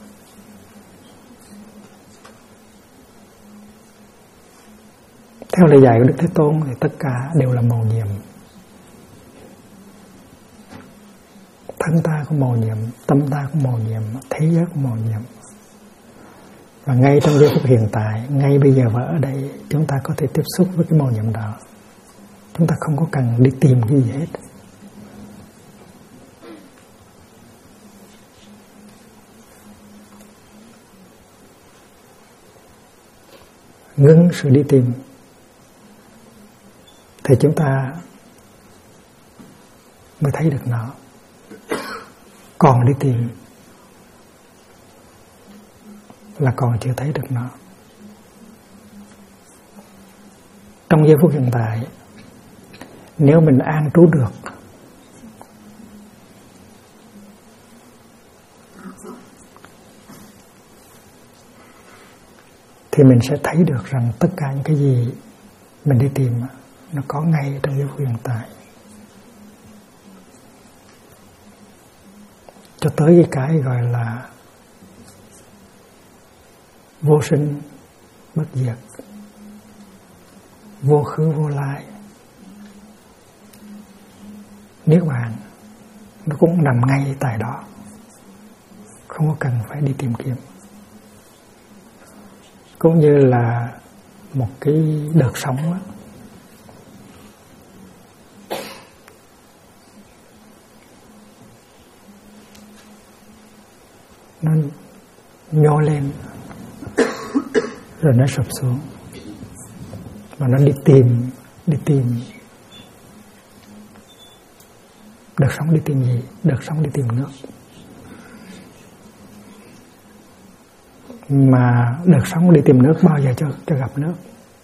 Theo lời dạy của Đức Thế Tôn thì tất cả đều là mầu nhiệm. Thân ta cũng mầu nhiệm, tâm ta cũng mầu nhiệm, thế giới cũng mầu nhiệm. Và ngay trong giây phút hiện tại, ngay bây giờ và ở đây, chúng ta có thể tiếp xúc với cái mầu nhiệm đó. Chúng ta không có cần đi tìm cái gì hết. Ngưng sự đi tìm thì chúng ta mới thấy được nó. còn đi tìm là còn chưa thấy được nó. Trong giây phút hiện tại, nếu mình an trú được thì mình sẽ thấy được rằng tất cả những cái gì mình đi tìm nó có ngay trong giây phút hiện tại. Cho tới cái gọi là vô sinh bất diệt, vô khứ vô lai, niết bàn, nó cũng nằm ngay tại đó, không có cần phải đi tìm kiếm. Cũng như là một cái đợt sóng đó, nó nhô lên rồi nó sụp xuống, và nó đi tìm. Đợt sóng đi tìm gì? Đợt sóng đi tìm nước. Mà đợt sóng đi tìm nước bao giờ cho gặp nước?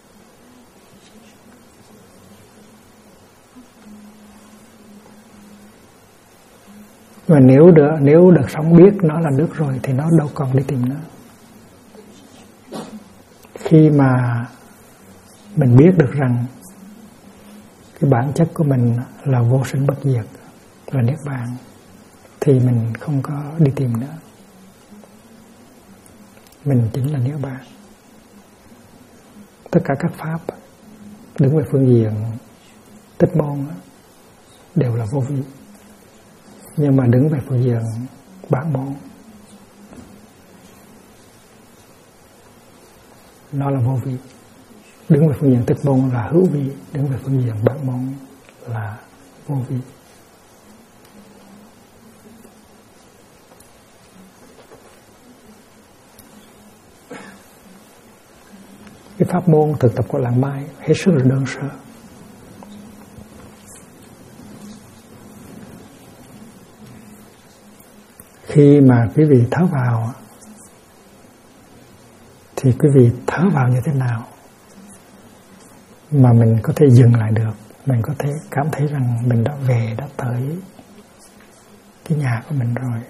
Mà nếu đợt sóng biết nó là nước rồi thì nó đâu còn đi tìm nữa. Khi mà mình biết được rằng cái bản chất của mình là vô sinh bất diệt, là niết bàn, thì mình không có đi tìm nữa. Mình chính là niết bàn. Tất cả các pháp đứng về phương diện tích môn đều là vô vi, nhưng mà đứng về phương diện bản môn nó là vô vi. Đứng về phương diện tích môn là hữu vi, đứng về phương diện bản môn là vô vi. Cái pháp môn thực tập của Làng Mai hết sức là đơn sơ. Khi mà quý vị thở vào thì quý vị thở vào như thế nào mà mình có thể dừng lại được, mình có thể cảm thấy rằng mình đã về, đã tới cái nhà của mình rồi.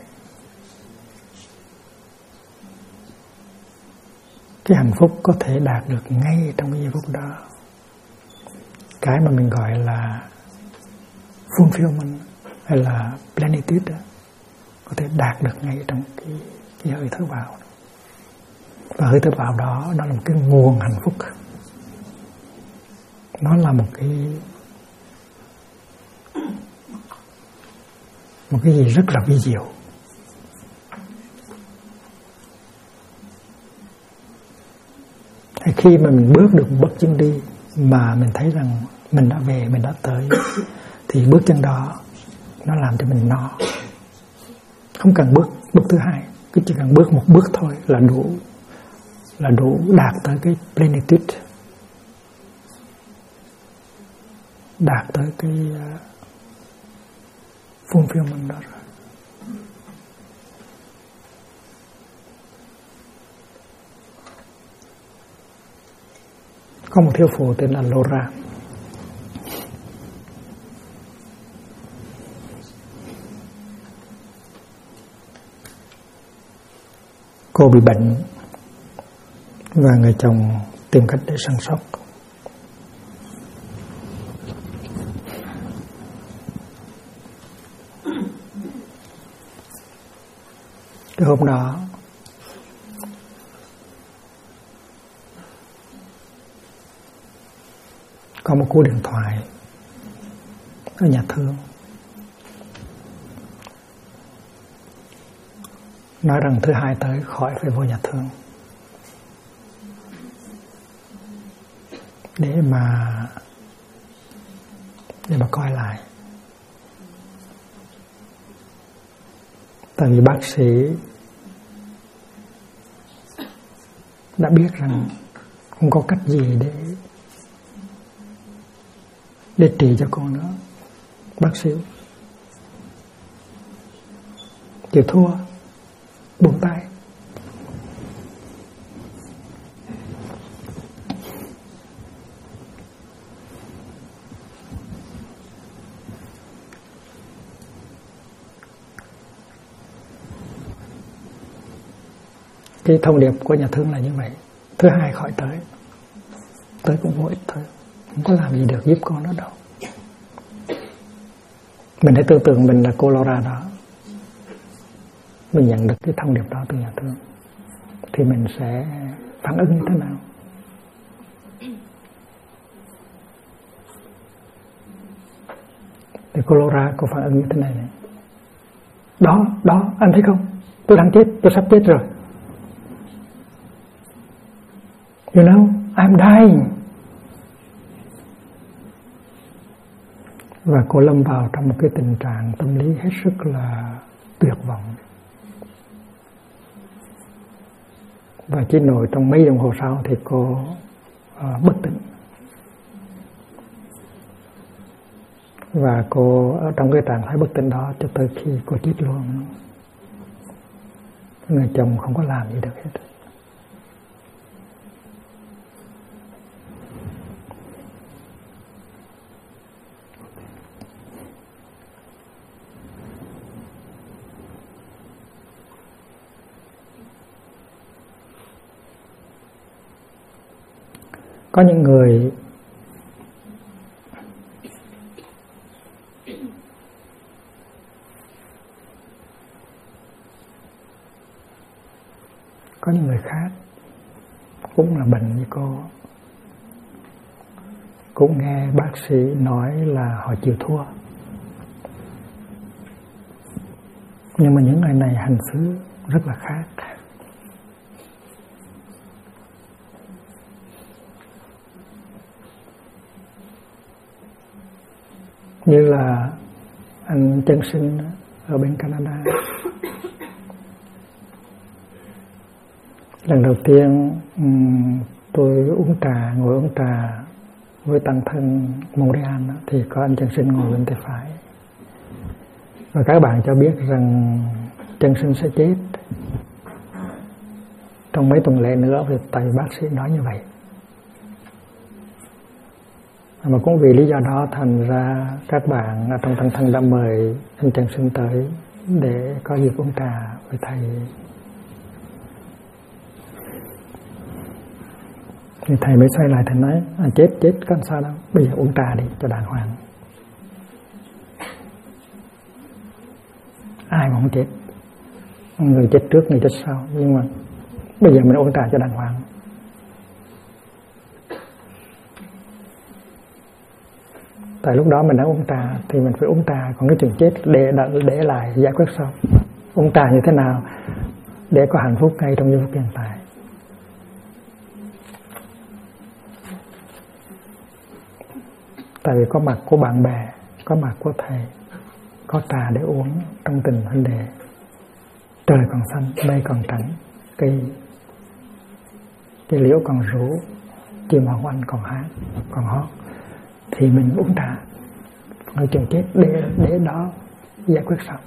Cái hạnh phúc có thể đạt được ngay trong cái giây phút đó. Cái mà mình gọi là fulfillment hay là plenitude có thể đạt được ngay trong cái hơi thở vào. Và hơi thở vào đó, nó là một cái nguồn hạnh phúc. Nó là một cái gì rất là vi diệu. Khi mà mình bước được bước chân đi mà mình thấy rằng mình đã về, mình đã tới, thì bước chân đó nó làm cho mình no. Không cần bước thứ hai, cứ chỉ cần bước một bước thôi là đủ đạt tới cái plenitude, đạt tới cái fulfillment đó rồi. Có một thiếu phụ tên là Laura. Cô bị bệnh và người chồng tìm cách để săn sóc. Cái hôm đó có một cú điện thoại ở nhà thương nói rằng thứ hai tới khỏi phải vô nhà thương để mà coi lại. Tại vì bác sĩ đã biết rằng không có cách gì để trị cho con nữa. Bác sĩ chịu thua, buông tay. Cái thông điệp của nhà thương là như vậy. Thứ hai khỏi tới cũng vô ích thôi, không có làm gì được giúp con nó đâu. Mình hãy tưởng tượng mình là cô Laura đó, mình nhận được cái thông điệp đó từ nhà thương thì mình sẽ phản ứng như thế nào? Thì cô Laura có phản ứng như thế này này: đó anh thấy không, tôi đang chết, tôi sắp chết rồi. You know, I'm dying. Và cô lâm vào trong một cái tình trạng tâm lý hết sức là tuyệt vọng. Và chỉ nổi trong mấy đồng hồ sau thì cô bất tỉnh. Và cô ở trong cái trạng thái bất tỉnh đó cho tới khi cô chết luôn. Người chồng không có làm gì được hết. Có những người khác cũng là bệnh như cô, cũng nghe bác sĩ nói là họ chịu thua, nhưng mà những người này hành xử rất là khác. Như là anh Chân Sinh ở bên Canada. Lần đầu tiên tôi ngồi uống trà với tăng thân Montreal thì có anh Chân Sinh ngồi bên tay phải. Và các bạn cho biết rằng Chân Sinh sẽ chết trong mấy tuần lễ nữa, vì tại bác sĩ nói như vậy. Mà cũng vì lý do đó thành ra các bạn ở trong tăng thân đã mời anh Chân Sinh tới để có dịp uống trà với thầy. Thì thầy mới xoay lại, thầy nói: chết có sao đâu, bây giờ uống trà đi cho đàng hoàng. Ai mà không chết, người chết trước người chết sau, nhưng mà bây giờ mình uống trà cho đàng hoàng. Tại lúc đó mình đã uống trà thì mình phải uống trà, còn cái chuyện chết để lại giải quyết sau. Uống trà như thế nào để có hạnh phúc ngay trong giây phút hiện tại. Tại vì có mặt của bạn bè, có mặt của thầy, có trà để uống trong tình huynh đệ. Trời còn xanh, mây còn trắng, cây liễu còn rủ, chim hoàng oanh còn hát, còn hót, thì mình uống trà. Người chuyện chết để đó giải quyết sau.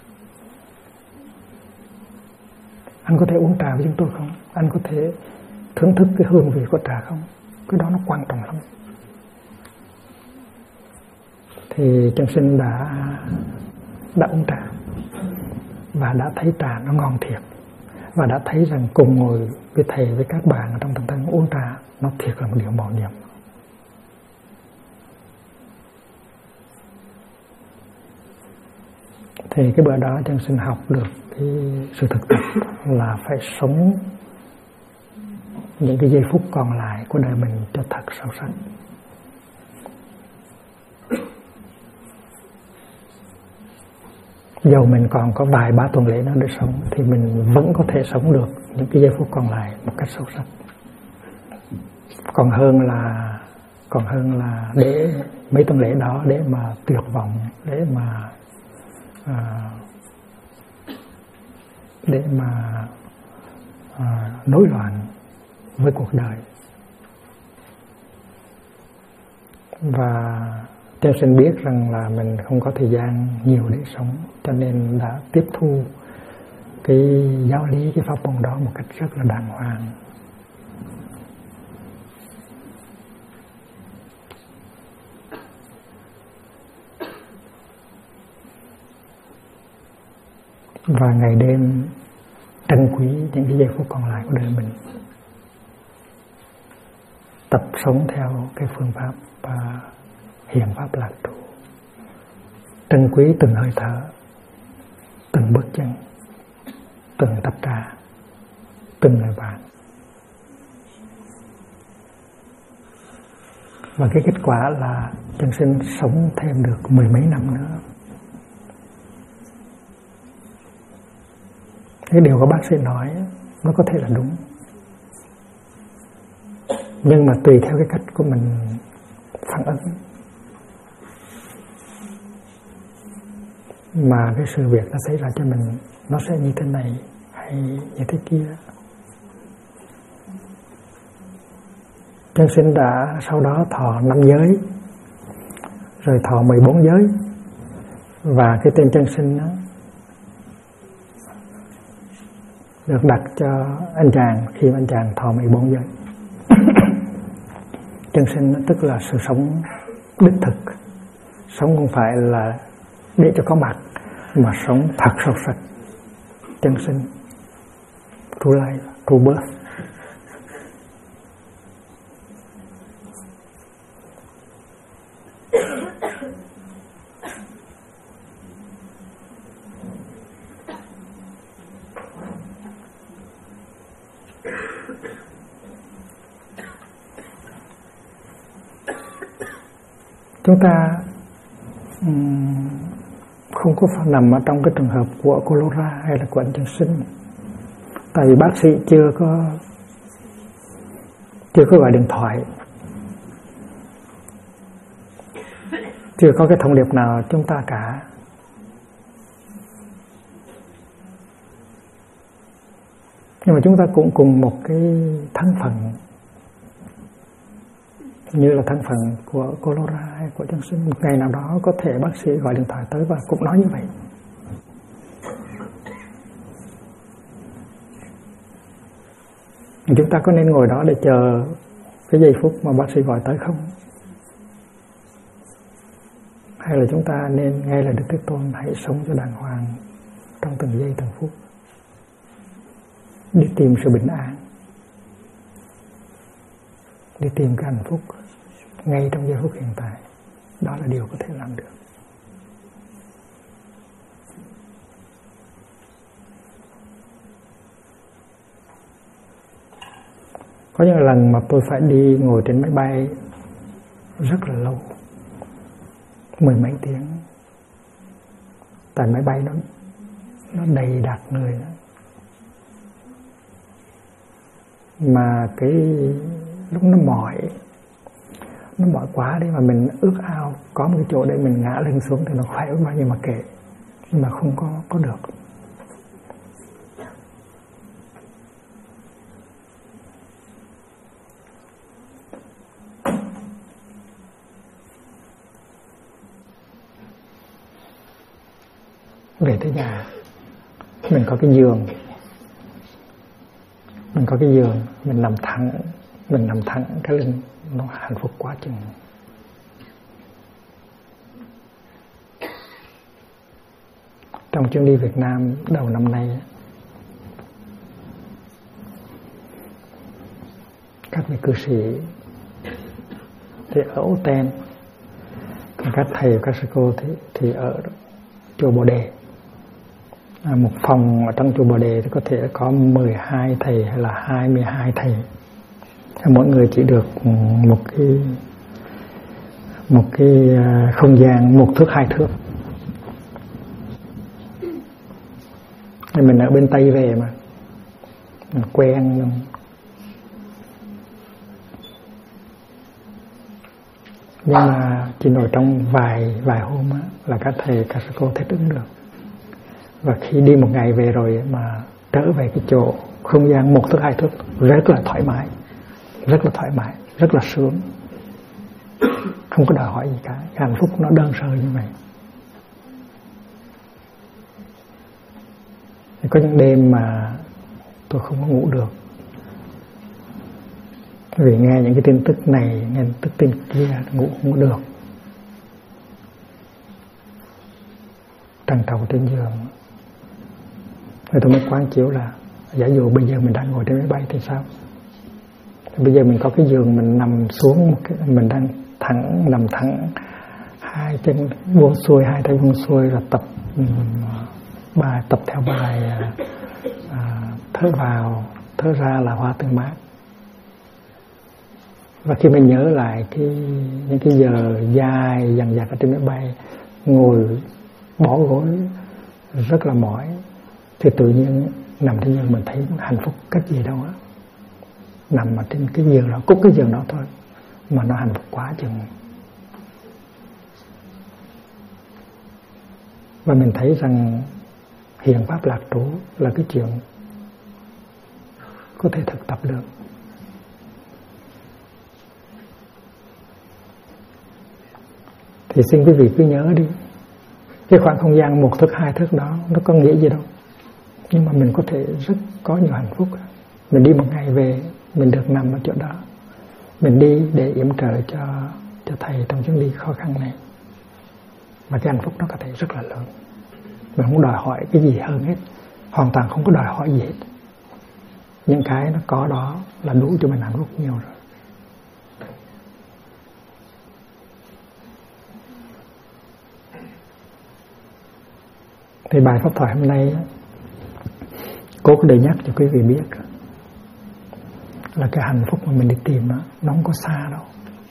Anh có thể uống trà với chúng tôi không? Anh có thể thưởng thức cái hương vị của trà không? Cái đó nó quan trọng lắm. Thì Chân Sinh đã uống trà và đã thấy trà nó ngon thiệt, và đã thấy rằng cùng ngồi với thầy với các bạn ở trong tăng thân uống trà nó thiệt là một điều mạo nhiệm. Thì cái bữa đó Chân Sinh học được cái sự thực tập là phải sống những cái giây phút còn lại của đời mình cho thật sâu sắc. Dầu mình còn có vài ba tuần lễ nữa để sống thì mình vẫn có thể sống được những cái giây phút còn lại một cách sâu sắc. Còn hơn là để mấy tuần lễ đó để mà tuyệt vọng, để mà nối loạn với cuộc đời. Và Chân Sinh biết rằng là mình không có thời gian nhiều để sống, cho nên đã tiếp thu cái giáo lý, cái pháp môn đó một cách rất là đàng hoàng. Và ngày đêm trân quý những cái giây phút còn lại của đời mình, tập sống theo cái phương pháp hiền pháp lạc trụ, trân quý từng hơi thở, từng bước chân, từng tách trà, từng người bạn. Và cái kết quả là chân sinh sống thêm được 10 mấy năm nữa. Cái điều của bác sĩ nói nó có thể là đúng, nhưng mà tùy theo cái cách của mình phản ứng mà cái sự việc nó xảy ra cho mình nó sẽ như thế này hay như thế kia. Chân sinh đã sau đó thọ 5 giới, rồi thọ 14 giới, và cái tên chân sinh đó được đặt cho anh chàng khi anh chàng thọ 14 giới. Chân sinh tức là sự sống đích thực, sống không phải là để cho có mặt, mà sống thật sâu sắc. Chân sinh, true life, true birth. Chúng ta không có nằm ở trong cái trường hợp của cô Laura hay là của anh chân sinh, tại vì bác sĩ chưa có gọi điện thoại, chưa có cái thông điệp nào chúng ta cả. Nhưng mà chúng ta cũng cùng một cái thân phận, như là thân phận của cô Laura hay của chân sinh. Một ngày nào đó có thể bác sĩ gọi điện thoại tới và cũng nói như vậy. Chúng ta có nên ngồi đó để chờ cái giây phút mà bác sĩ gọi tới không? Hay là chúng ta nên nghe lời Đức Thế Tôn hãy sống cho đàng hoàng trong từng giây từng phút, đi tìm sự bình an, đi tìm cái hạnh phúc ngay trong giây phút hiện tại. Đó là điều có thể làm được. Có những lần mà tôi phải đi ngồi trên máy bay rất là lâu, 10 mấy tiếng, tại máy bay nó đầy đặn người đó. Mà cái lúc nó mỏi quá đi, mà mình ước ao có một cái chỗ để mình ngã lưng xuống thì nó khỏe bao nhiêu mà kệ, nhưng mà không có được. Về tới nhà mình có cái giường, mình nằm thẳng cái lưng, nó hạnh phúc quá chừng. Trong chuyến đi Việt Nam đầu năm nay, các vị cư sĩ thì ở Âu Ten, còn các thầy các sư cô thì ở chùa Bồ Đề. Một phòng ở trong chùa Bồ Đề thì có thể có 12 thầy hay là 22 thầy. Mỗi người chỉ được một cái không gian 1 thước 2 thước. Thì mình ở bên Tây về mà mình quen luôn. Nhưng mà chỉ nổi trong vài hôm á, là các thầy các sư cô thích ứng được. Và khi đi một ngày về rồi mà trở về cái chỗ không gian 1 thước 2 thước rất là thoải mái, rất là sướng, không có đòi hỏi gì cả. Cái hạnh phúc nó đơn sơ như vậy. Có những đêm mà tôi không có ngủ được, vì nghe những cái tin tức này, nghe tin kia, ngủ không có được. Trằn trọc trên giường, rồi tôi mới quán chiếu là giả dụ bây giờ mình đang ngồi trên máy bay thì sao? Bây giờ mình có cái giường, mình nằm xuống, mình đang thẳng, nằm thẳng, hai chân buông xuôi, hai tay buông xuôi, là tập bài, tập theo bài thở vào, thở ra là hoa tương mát. Và khi mình nhớ lại những cái giờ dài dằng dặc ở trên máy bay, ngồi bó gối rất là mỏi, thì tự nhiên nằm trên giường mình thấy hạnh phúc cách gì đâu á. Nằm ở trên cái giường đó, cúc cái giường đó thôi mà nó hạnh phúc quá chừng. Và mình thấy rằng hiện pháp lạc trú là cái chuyện có thể thực tập được. Thì xin quý vị cứ nhớ đi, cái khoảng không gian 1 thước 2 thước đó nó có nghĩa gì đâu, nhưng mà mình có thể rất có nhiều hạnh phúc. Mình đi một ngày về, mình được nằm ở chỗ đó, mình đi để yểm trợ cho thầy trong chuyến đi khó khăn này, mà cái hạnh phúc đó có thể rất là lớn. Mình không đòi hỏi cái gì hơn hết, hoàn toàn không có đòi hỏi gì hết. Những cái nó có đó là đủ cho mình hạnh phúc nhiều rồi. Thì bài pháp thoại hôm nay cô có để nhắc cho quý vị biết là cái hạnh phúc mà mình đi tìm đó, nó không có xa đâu.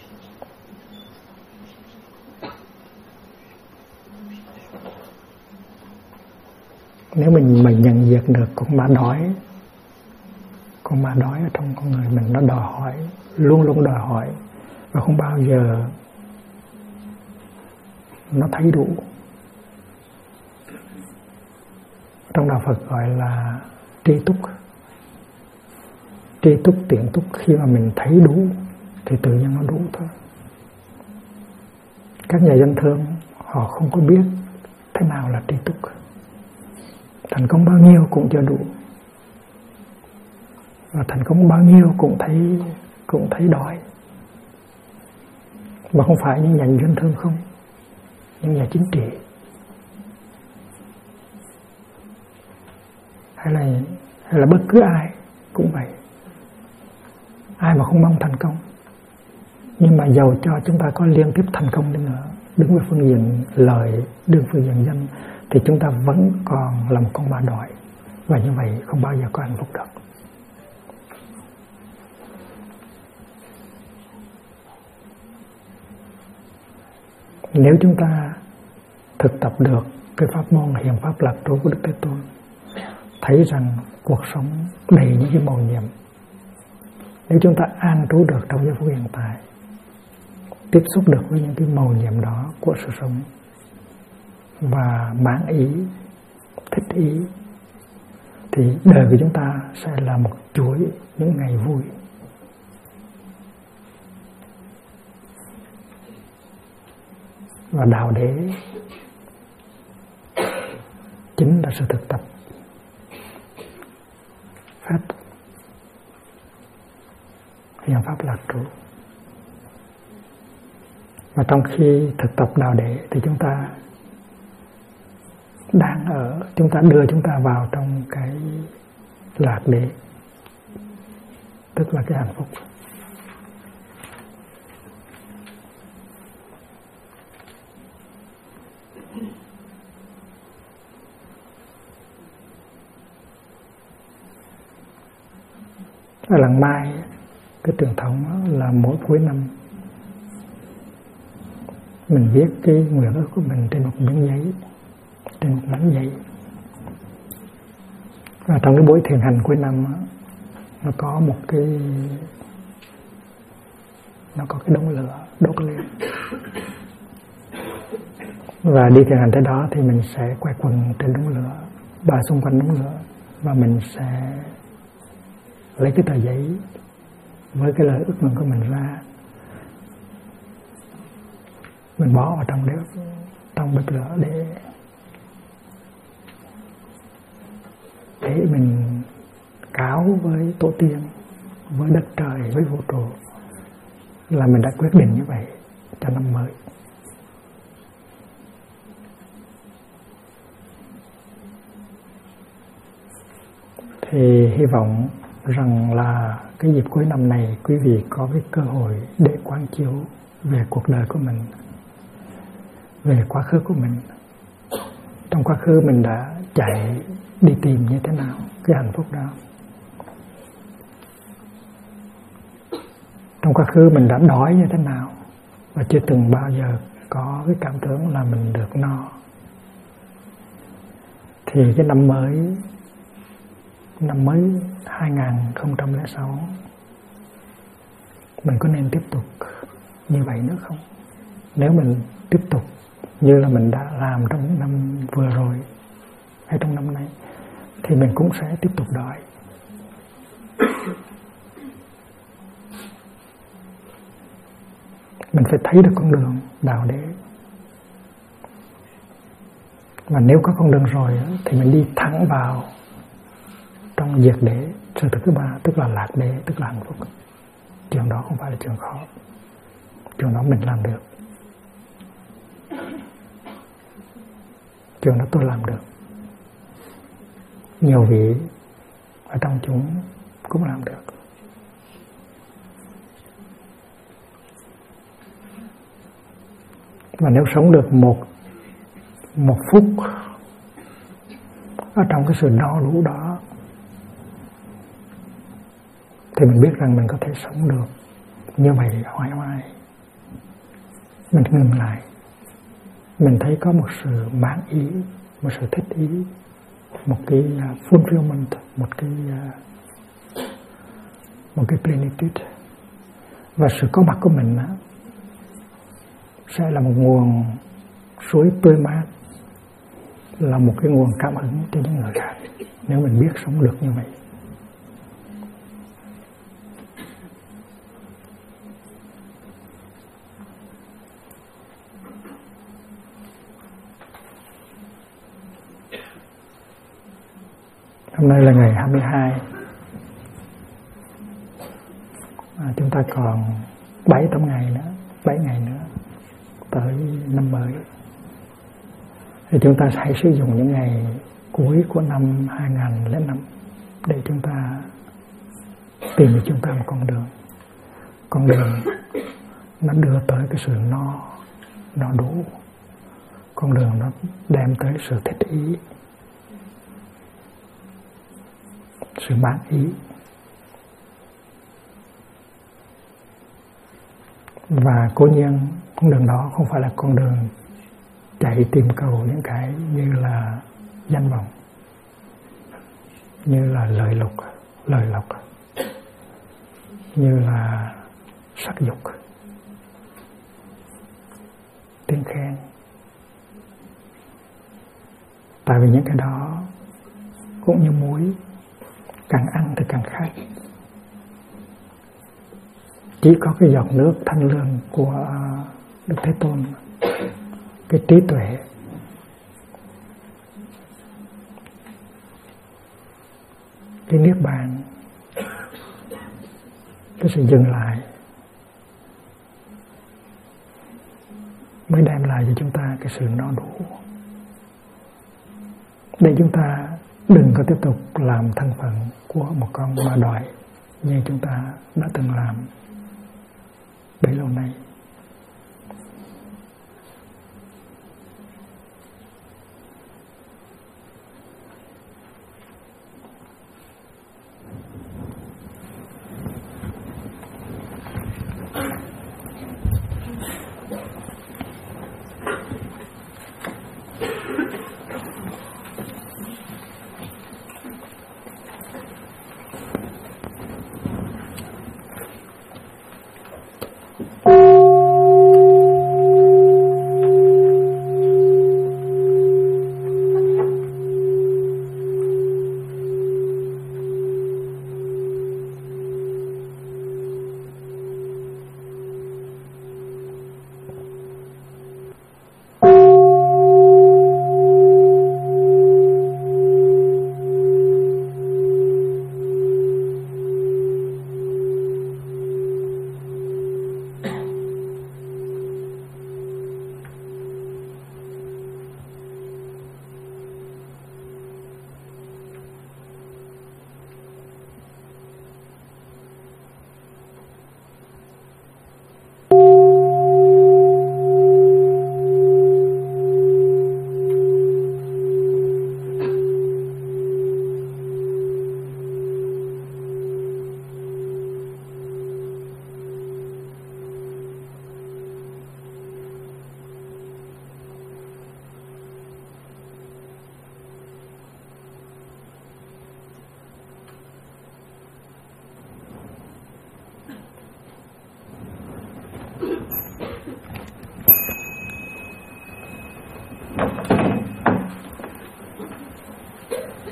Nếu mình nhận diện được con ma đói ở trong con người mình, nó đòi hỏi, luôn luôn đòi hỏi, và không bao giờ nó thấy đủ. Trong đạo Phật gọi là tri túc tiện túc. Khi mà mình thấy đủ thì tự nhiên nó đủ thôi. Các nhà dân thương họ không có biết thế nào là tri túc, thành công bao nhiêu cũng chưa đủ, và thành công bao nhiêu cũng thấy đói. Mà không phải những nhà dân thương không, những nhà chính trị hay là bất cứ ai cũng vậy. Ai mà không mong thành công, nhưng mà dầu cho chúng ta có liên tiếp thành công đi nữa, đứng về phương diện lợi, đứng phương diện danh, thì chúng ta vẫn còn là một con ma đói, và như vậy không bao giờ có hạnh phúc được. Nếu chúng ta thực tập được cái pháp môn hiện pháp lạc trú của Đức Thế Tôn, thấy rằng cuộc sống đầy những cái màu nhiệm, nếu chúng ta an trú được trong giây phút hiện tại, tiếp xúc được với những cái màu nhiệm đó của sự sống, và mãn ý, thích ý, thì đời của chúng ta sẽ là một chuỗi những ngày vui. Và đạo đế chính là sự thực tập pháp hiện pháp lạc trú. Và trong khi thực tập đạo đế thì chúng ta đưa chúng ta vào trong cái lạc đế, tức là cái hạnh phúc. Ở làng Mai, cái truyền thống là mỗi cuối năm mình viết cái nguyện ước của mình trên một miếng giấy, trên một mảnh giấy. Và trong cái buổi thiền hành cuối năm nó có cái đống lửa đốt lên. Và đi thiền hành tới đó thì mình sẽ quay quần trên đống lửa, và xung quanh đống lửa, và mình sẽ lấy cái tờ giấy với cái lời ước nguyện của mình ra, mình bỏ vào trong bếp lửa để thể mình cáo với tổ tiên, với đất trời, với vũ trụ là mình đã quyết định như vậy cho năm mới. Thì hy vọng rằng là cái dịp cuối năm này quý vị có cái cơ hội để quán chiếu về cuộc đời của mình, về quá khứ của mình. Trong quá khứ mình đã chạy đi tìm như thế nào cái hạnh phúc đó. Trong quá khứ mình đã đói như thế nào và chưa từng bao giờ có cái cảm tưởng là mình được no. Thì cái năm mới 2006 mình có nên tiếp tục như vậy nữa không? Nếu mình tiếp tục như là mình đã làm trong những năm vừa rồi hay trong năm nay thì mình cũng sẽ tiếp tục đói. Mình phải thấy được con đường đạo đế. Và nếu có con đường rồi thì mình đi thẳng vào trong diệt đế, sự thực thứ ba, tức là lạc đế, tức là hạnh phúc. Chuyện đó không phải là chuyện khó. Chuyện đó mình làm được. Chuyện đó tôi làm được. Nhiều vị ở trong chúng cũng làm được. Và nếu sống được một phút ở trong cái sự no đủ đó thì mình biết rằng mình có thể sống được như vậy hoài hoài. Mình ngừng lại, mình thấy có một sự mãn ý, một sự thích ý, một cái fulfillment, một cái plenitude. Và sự có mặt của mình sẽ là một nguồn suối tươi mát, là một cái nguồn cảm hứng cho những người khác nếu mình biết sống được như vậy. Hôm nay là ngày 22. Chúng ta còn 7 ngày nữa tới năm mới. Thì chúng ta hãy sử dụng những ngày cuối của năm 2005 để chúng ta tìm cho chúng ta một con đường. Con đường nó đưa tới cái sự no đủ. Con đường nó đem tới sự thích ý, sự mãn ý. Và cố nhiên con đường đó không phải là con đường chạy tìm cầu những cái như là danh vọng, như là lợi lộc, như là sắc dục, tiếng khen. Tại vì những cái đó cũng như muối, càng ăn thì càng khát. Chỉ có cái giọt nước thanh lương của Đức Thế Tôn, cái trí tuệ, cái niết bàn, cái sự dừng lại mới đem lại cho chúng ta cái sự no đủ, để chúng ta đừng có tiếp tục làm thân phận của một con ma đói như chúng ta đã từng làm bấy lâu nay.